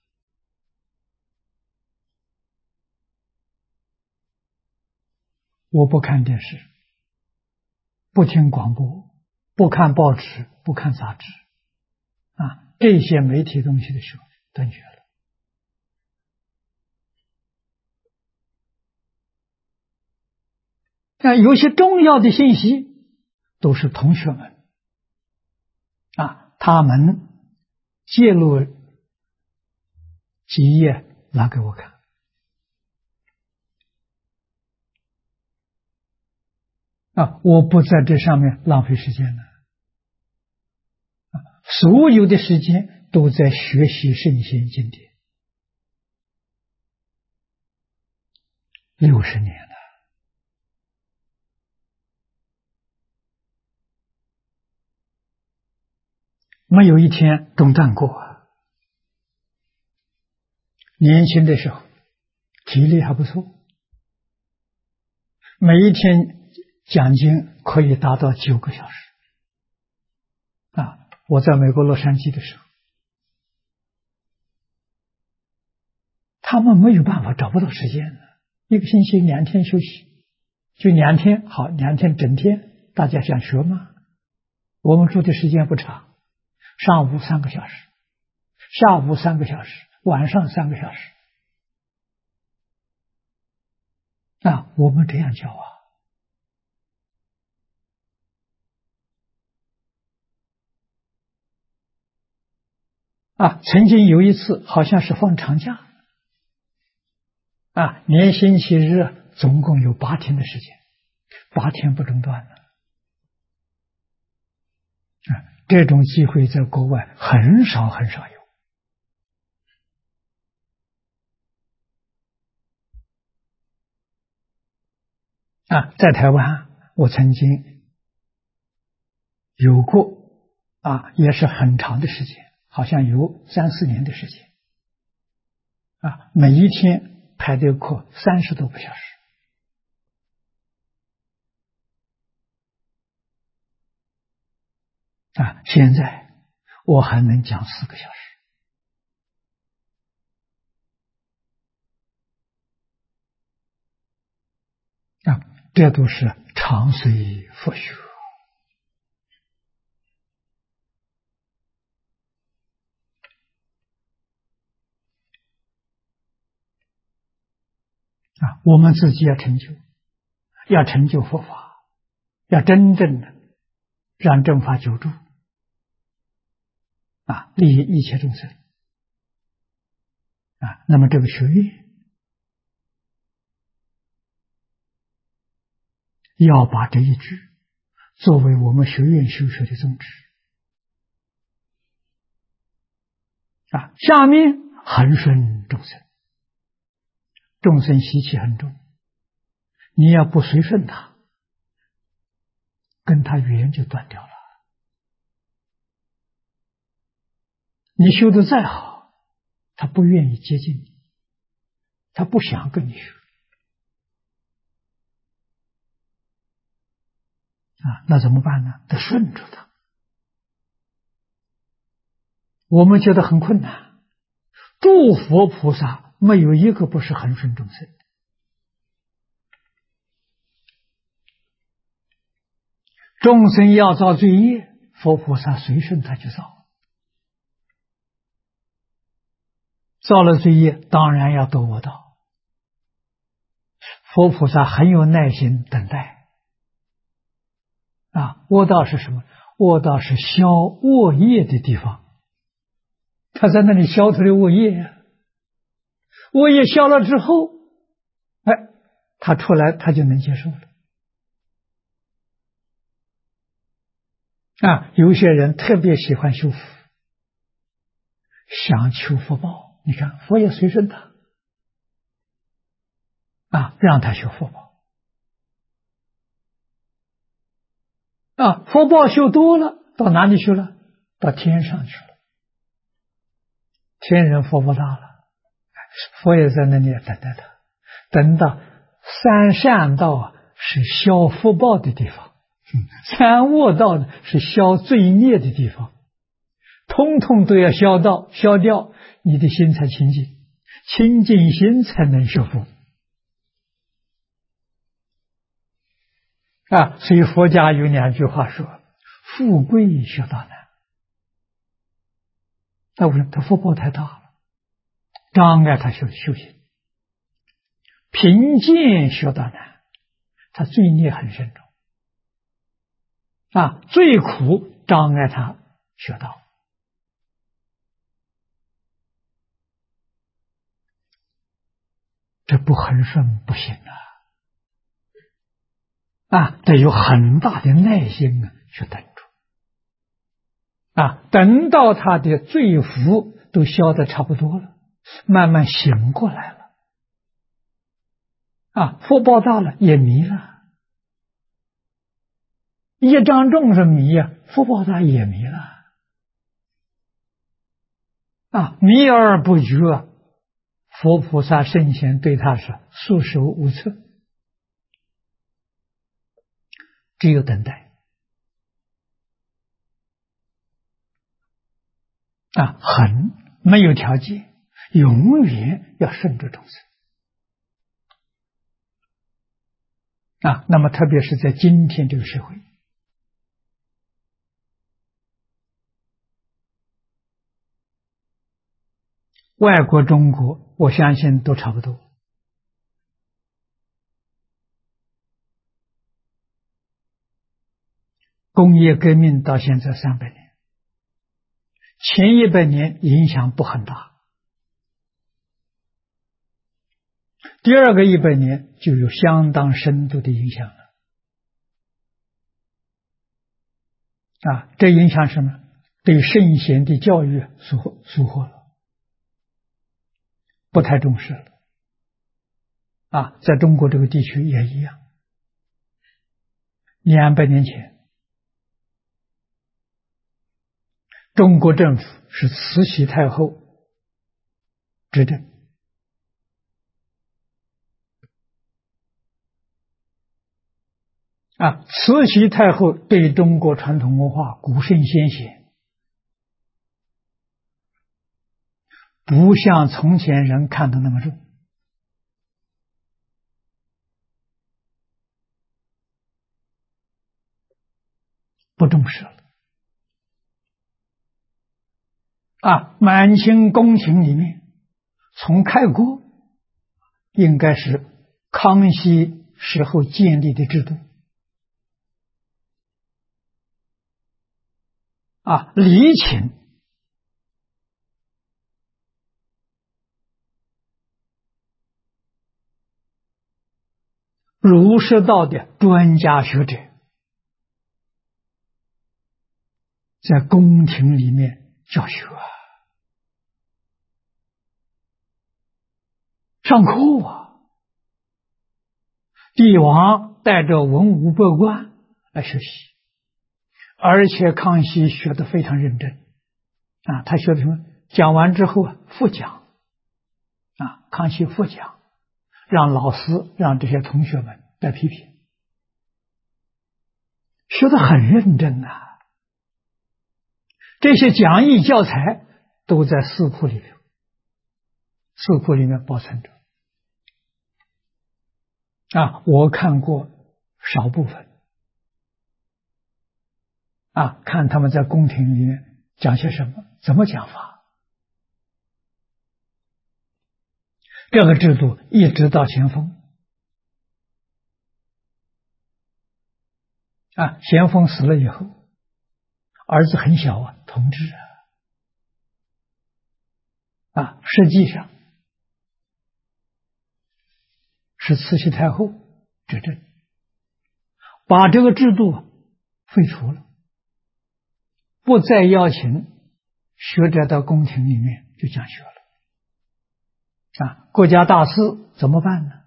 我不看电视，不听广播，不看报纸，不看杂志啊。这些媒体东西的时候断绝了啊。有些重要的信息都是同学们啊，他们揭露几页拿给我看啊，我不在这上面浪费时间了啊。所有的时间都在学习圣贤经典 60年了，没有一天中断过啊。年轻的时候体力还不错，每一天讲经可以达到9个小时啊。我在美国洛杉矶的时候，他们没有办法，找不到时间了，一个星期2天休息，就2天，好，2天整天，大家想学吗？我们住的时间不长，上午3个小时，下午3个小时，晚上3个小时啊，我们这样教啊。曾经有一次好像是放长假啊，连星期日总共有8天的时间，8天不中断的啊。这种机会在国外很少很少有啊。在台湾我曾经有过啊，也是很长的时间，好像有3、4年的时间啊，每一天排的课30多个小时啊。现在我还能讲4个小时啊，这都是长随佛学啊。我们自己要成就，要成就佛法，要真正的让正法久住啊，利益一切众生啊。那么这个学院要把这一句作为我们学院修学的宗旨啊。下面恒顺众生，众生习气很重，你要不随顺他，跟他缘就断掉了。你修得再好，他不愿意接近你，他不想跟你学啊，那怎么办呢？得顺着他。我们觉得很困难，诸佛菩萨没有一个不是恒顺众生，众生要造罪业，佛菩萨随顺他去造，造了罪业当然要堕恶道，佛菩萨很有耐心等待啊。恶道是什么？恶道是消恶业的地方，他在那里消除了恶业，恶业消了之后，哎，他出来他就能接受了啊。有些人特别喜欢修福，想求福报，你看佛也随顺他啊，让他修福报啊。福报修多了，到哪里去了？到天上去了，天人福报大了，佛也在那里等待他，等到三善道是消福报的地方，三恶道呢是消罪孽的地方，通通都要消掉，你的心才清净，清净心才能修福啊。所以佛家有2句话说：富贵学大难。那为什么？他福报太大了，障碍他修行。贫贱学大难，他罪孽很深重啊，最苦障碍他学道这不恒顺不行啊！得有很大的耐心去等住啊，等到他的罪福都消得差不多了，慢慢醒过来了福报大了也迷了，业障重是迷呀，福报大也迷了，迷而不觉，佛菩萨圣贤对他是束手无策，只有等待。恒没有条件，永远要顺着众生。那么特别是在今天这个社会，外国、中国，我相信都差不多。工业革命到现在300年，前100年影响不很大，第二个100年就有相当深度的影响了。这影响什么？对圣贤的教育疏忽了，不太重视了。在中国这个地区也一样。200年前，中国政府是慈禧太后执政，慈禧太后对中国传统文化、古圣先贤，不像从前人看得那么重，不重视了。满清宫廷里面，从开国应该是康熙时候建立的制度。礼请儒释道的专家学者，在宫廷里面教学上课帝王带着文武百官来学习，而且康熙学得非常认真他学的什么？讲完之后复讲康熙复讲，让老师让这些同学们来批评，学得很认真这些讲义教材都在四库里头，四库里面保存着我看过少部分看他们在宫廷里面讲些什么，怎么讲法。这个制度一直到咸丰咸丰死了以后，儿子很小同治实际上是慈禧太后执政，把这个制度废除了，不再邀请学者到宫廷里面去讲学了国家大事怎么办呢？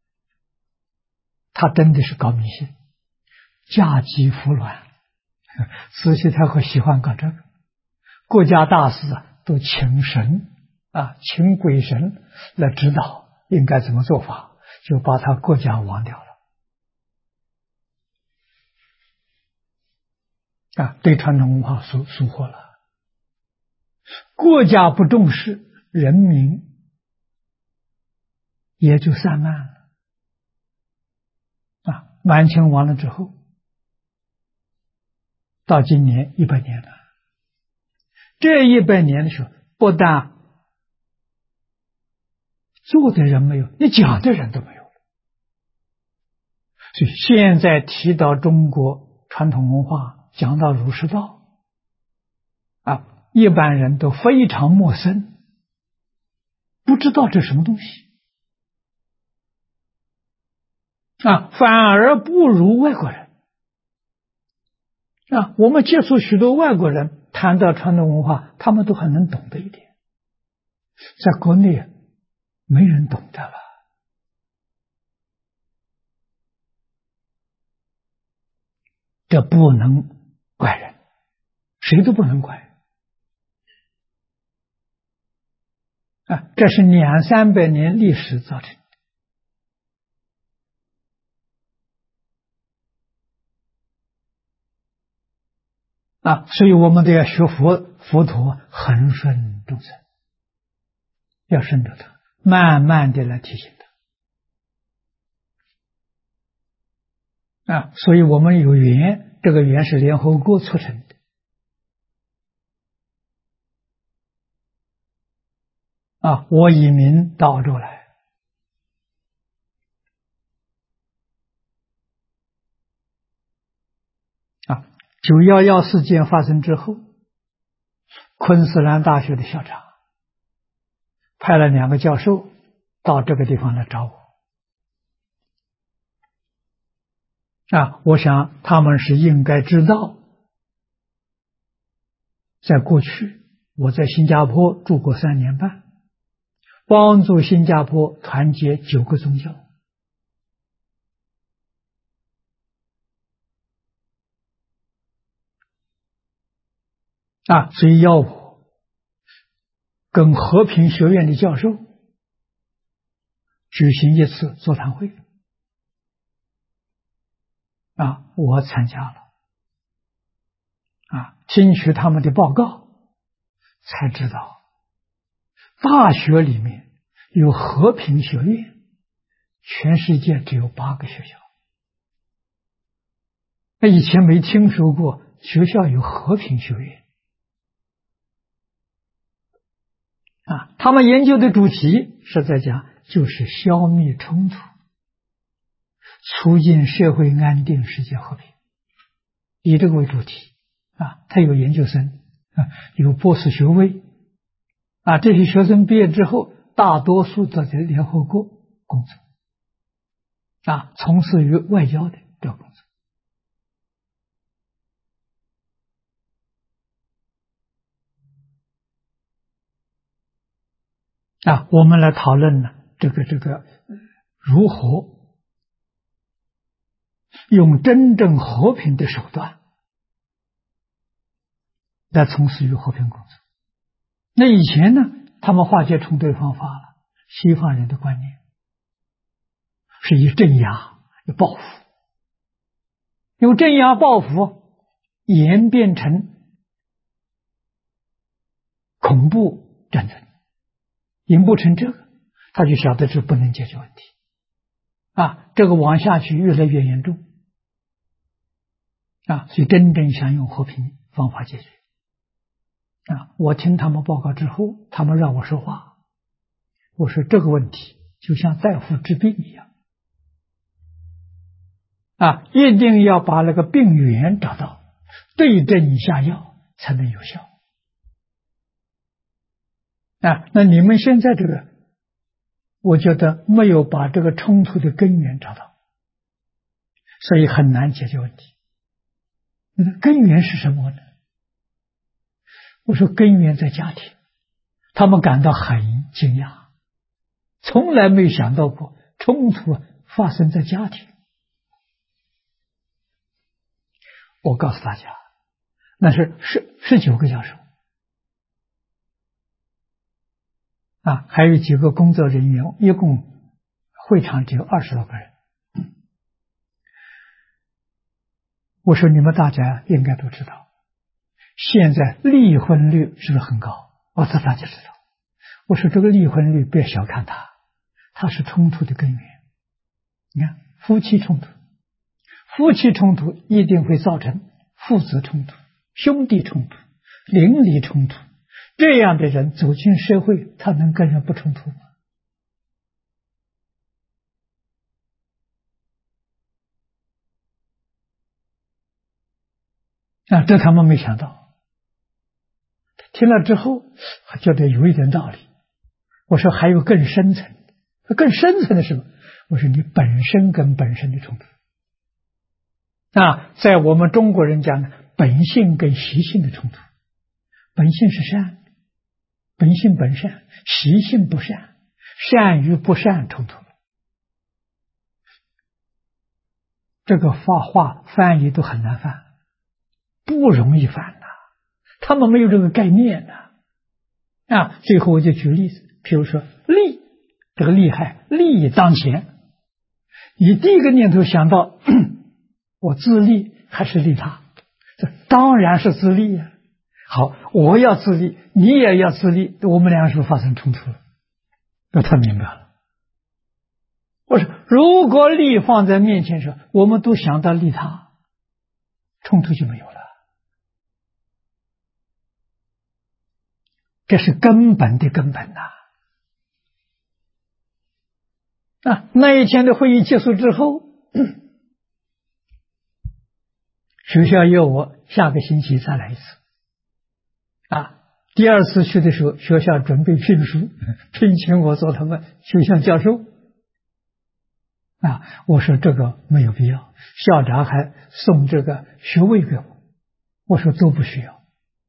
他真的是搞迷信，嫁鸡服卵。慈禧太后喜欢搞这个，国家大事都请神请鬼神来指导应该怎么做法，就把他国家忘掉了对传统文化疏忽了。国家不重视，人民也就散漫了满清完了之后，到今年100年了。这100年的时候，不但做的人没有，你讲的人都没有了。所以现在提到中国传统文化，讲到儒释道一般人都非常陌生，不知道这什么东西反而不如外国人我们接触许多外国人谈到传统文化，他们都很能懂得一点，在国内没人懂得了这不能怪人，谁都不能怪啊！这是200-300年历史造成啊！所以我们都要学佛陀恒顺众生，要顺着他，慢慢的来提醒他啊！所以我们有缘，这个缘是联合国促成的啊！我以名到澳洲来啊！911事件发生之后，昆士兰大学的校长派了2个教授到这个地方来找我啊！我想他们是应该知道，在过去我在新加坡住过3年半，帮助新加坡团结9个宗教啊，所以要我跟和平学院的教授举行一次座谈会啊，我参加了啊，听取他们的报告，才知道大学里面有和平学院，全世界只有8个学校。那以前没听说过学校有和平学院啊，他们研究的主题是在讲就是消灭冲突，促进社会安定、世界和平，以这个为主题啊。他有研究生啊，有博士学位啊，这些学生毕业之后，大多数都在联合国工作啊，从事于外交的这个工作。啊，我们来讨论呢，这个如何用真正和平的手段来从事于和平工作。那以前呢，他们化解冲突的方法了，西方人的观念是以镇压、以报复，用镇压报复演变成恐怖战争，引不成这个，他就晓得这不能解决问题啊，这个往下去越来越严重啊，所以真正想用和平方法解决啊。我听他们报告之后，他们让我说话，我说这个问题就像大夫治病一样啊，一定要把那个病源找到，对症下药才能有效啊。那你们现在这个，我觉得没有把这个冲突的根源找到，所以很难解决问题。那根源是什么呢？我说根源在家庭，他们感到很惊讶，从来没想到过冲突发生在家庭。我告诉大家，那是19个教授啊，还有几个工作人员，一共会场只有20多个人。我说你们大家应该都知道，现在离婚率是不是很高？我说大家知道。我说这个离婚率别小看它，它是冲突的根源。你看夫妻冲突，夫妻冲突一定会造成父子冲突、兄弟冲突、邻里冲突，这样的人走进社会，他能跟人不冲突吗？啊，这他们没想到。听了之后，觉得有一点道理。我说还有更深层的，更深层的是什么？我说你本身跟本身的冲突啊，在我们中国人讲呢，本性跟习性的冲突。本性是善，本性本善，习性不善，善与不善冲突。 这个话翻译都很难翻，不容易翻呐，他们没有这个概念呐。最后我就举例子，比如说利，这个厉害，利益当前，你第一个念头想到我自利还是利他？这当然是自利呀。好，我要自利，你也要自利，我们两个是不是发生冲突了？那他明白了。我说，如果利放在面前时，我们都想到利他，冲突就没有了。这是根本的根本呐。那一天的会议结束之后，学校约我下个星期再来一次。第二次去的时候，学校准备聘书，聘请我做他们学校教授。我说这个没有必要，校长还送这个学位给我，我说都不需要。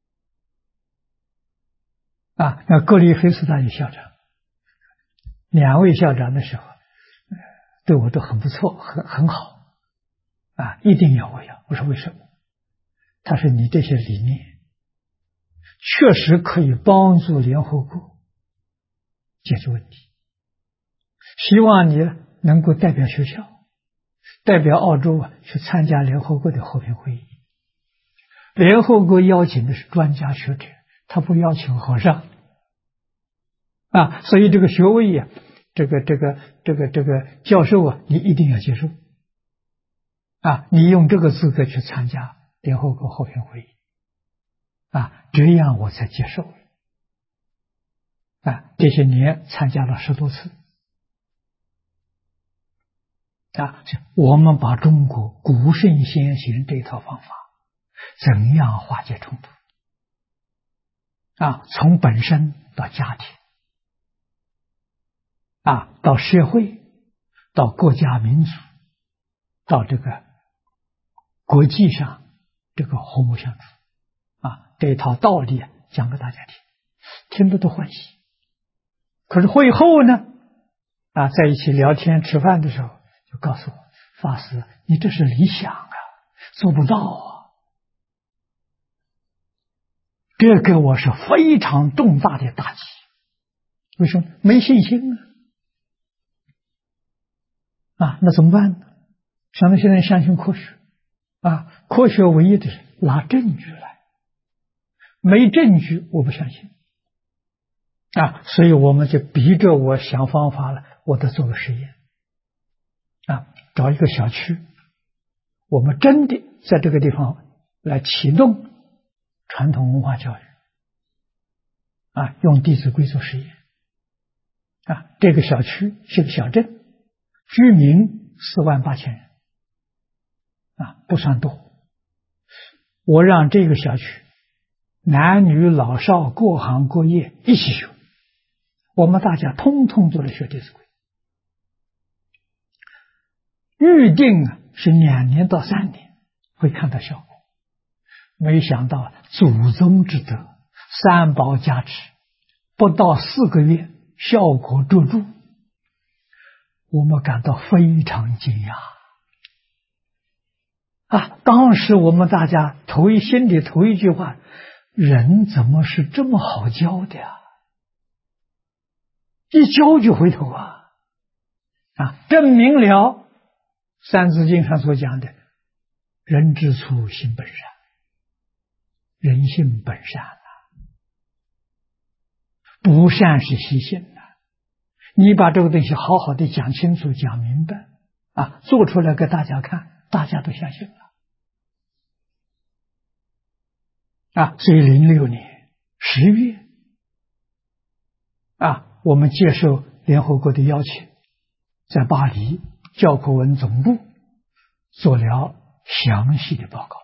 那格里菲斯大学校长，两位校长的时候，对我都很不错，很好，一定要我要。我说为什么？他说你这些理念确实可以帮助联合国解决问题，希望你能够代表学校，代表澳洲去参加联合国的和平会议。联合国邀请的是专家学者，他不邀请和尚所以这个学位这个教授你一定要接受你用这个资格去参加联合国和平会议这样我才接受这些年参加了10多次我们把中国古圣先贤这套方法怎样化解冲突从本身到家庭到社会，到国家民族，到这个国际上这个和睦相处这一套道理讲给大家听，听得都欢喜。可是会后呢在一起聊天吃饭的时候就告诉我，法师你这是理想做不到这给我是非常重大的打击。为什么？没信心那怎么办呢？像那些人相信科学科学唯一的是拿证据来，没证据我不相信所以我们就逼着我想方法了，我得做个实验找一个小区，我们真的在这个地方来启动传统文化教育用《弟子规》做实验这个小区是个小镇，居民48000人不算多。我让这个小区男女老少各行各业一起学，我们大家通通都来学《弟子规》，预定是2年到3年会看到效果。没想到祖宗之德，三宝加持，不到4个月效果卓著，我们感到非常惊讶当时我们大家心里头一句话，人怎么是这么好教的一教就回头证明了三字经上所讲的人之初性本善，人性本善不善是习性你把这个东西好好的讲清楚讲明白做出来给大家看，大家都相信了所以06年10月我们接受联合国的邀请，在巴黎教科文总部做了详细的报告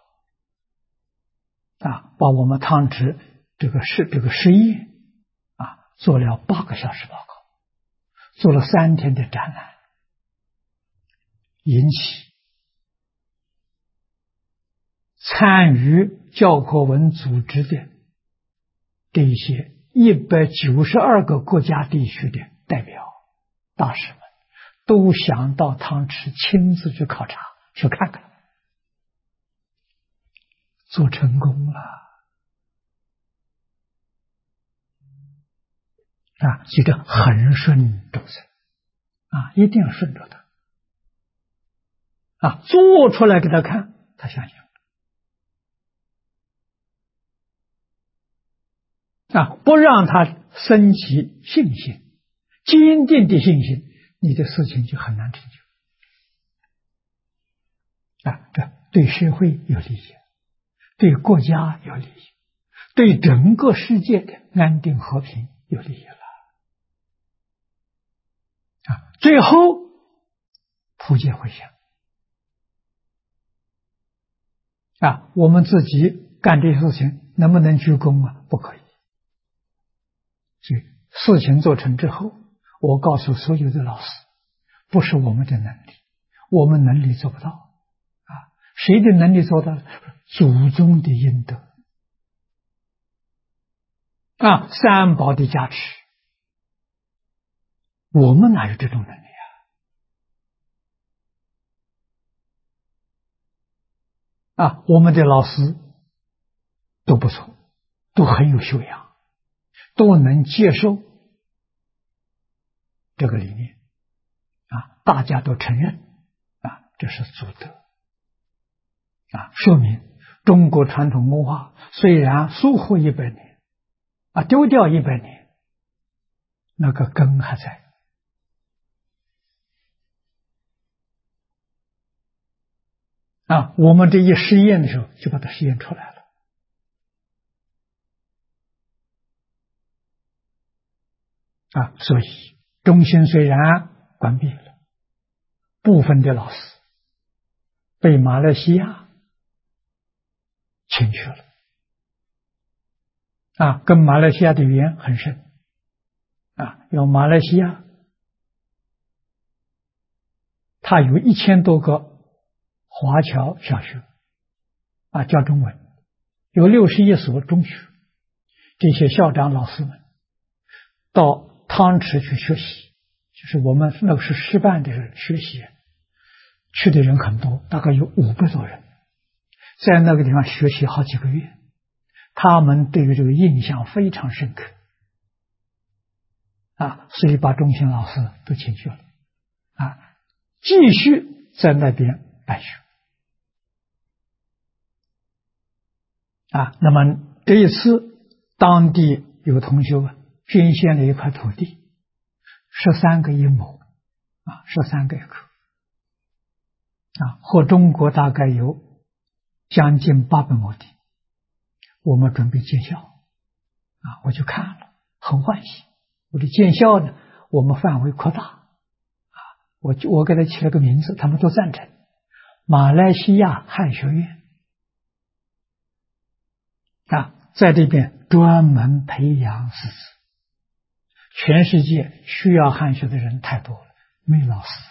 把我们汤池这个实验做了8个小时报告，做了3天的展览，引起参与教科文组织的这一些192个国家地区的代表大使们都想到汤池亲自去考察， 去看看，做成功了啊！记得恒顺众生啊，一定要顺着他啊，做出来给他看，他相信啊，不让他升起信心，坚定的信心，你的事情就很难成就啊！这对社会有利益，对国家有利益，对整个世界的安定和平有利益了啊！最后普界回向啊！我们自己干这些事情能不能鞠躬啊？不可以。所以事情做成之后，我告诉所有的老师，不是我们的能力，我们能力做不到啊！谁的能力做到？祖宗的阴德啊，三宝的加持，我们哪有这种能力啊？我们的老师都不错，都很有修养，都能接受这个理念啊，大家都承认啊，这是祖德啊，说明中国传统文化虽然疏忽100年啊，丢掉100年，那个根还在啊。我们这一实验的时候，就把它实验出来了啊。所以中心虽然关闭了，部分的老师被马来西亚请去了啊，跟马来西亚的缘很深啊。有马来西亚，它有1000多个华侨小学啊，教中文，有61所中学，这些校长老师们到汤池去学习，就是我们那个是师办的人学习，去的人很多，大概有500多人，在那个地方学习好几个月，他们对于这个印象非常深刻啊，所以把中心老师都请去了啊，继续在那边办学啊。那么这一次，当地有同学捐献了一块土地，13个1亩啊，13个1口啊，和中国大概有将近800亩地，我们准备建校啊，我就看了，很欢喜。我的建校呢，我们范围扩大啊，我给他起了个名字，他们都赞成，马来西亚汉学院啊，在这边专门培养师资。全世界需要汉学的人太多了，没老师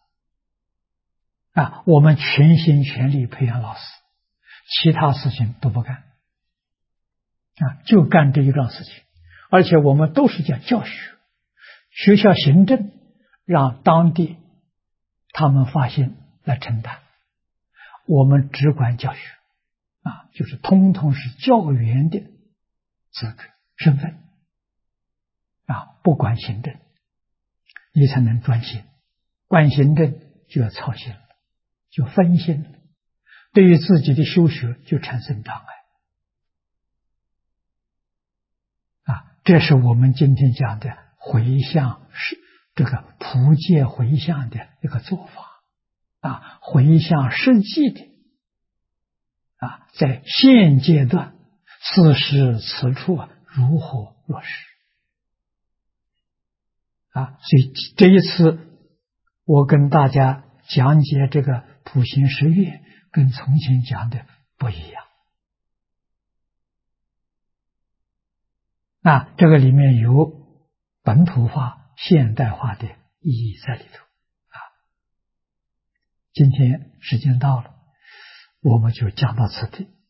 啊！我们全心全力培养老师，其他事情都不干啊，就干这一桩事情。而且我们都是讲教学，学校行政让当地他们发心来承担，我们只管教学啊，就是通通是教员的资格身份啊，不管行政，你才能专心。管行政就要操心了，就分心了，对于自己的修学就产生障碍啊。这是我们今天讲的回向，是这个普界回向的一个做法啊，回向实际的啊，在现阶段此时此处如何落实啊？所以这一次我跟大家讲解这个普行十愿，跟从前讲的不一样啊，这个里面有本土化、现代化的意义在里头啊。今天时间到了，我们就讲到此地。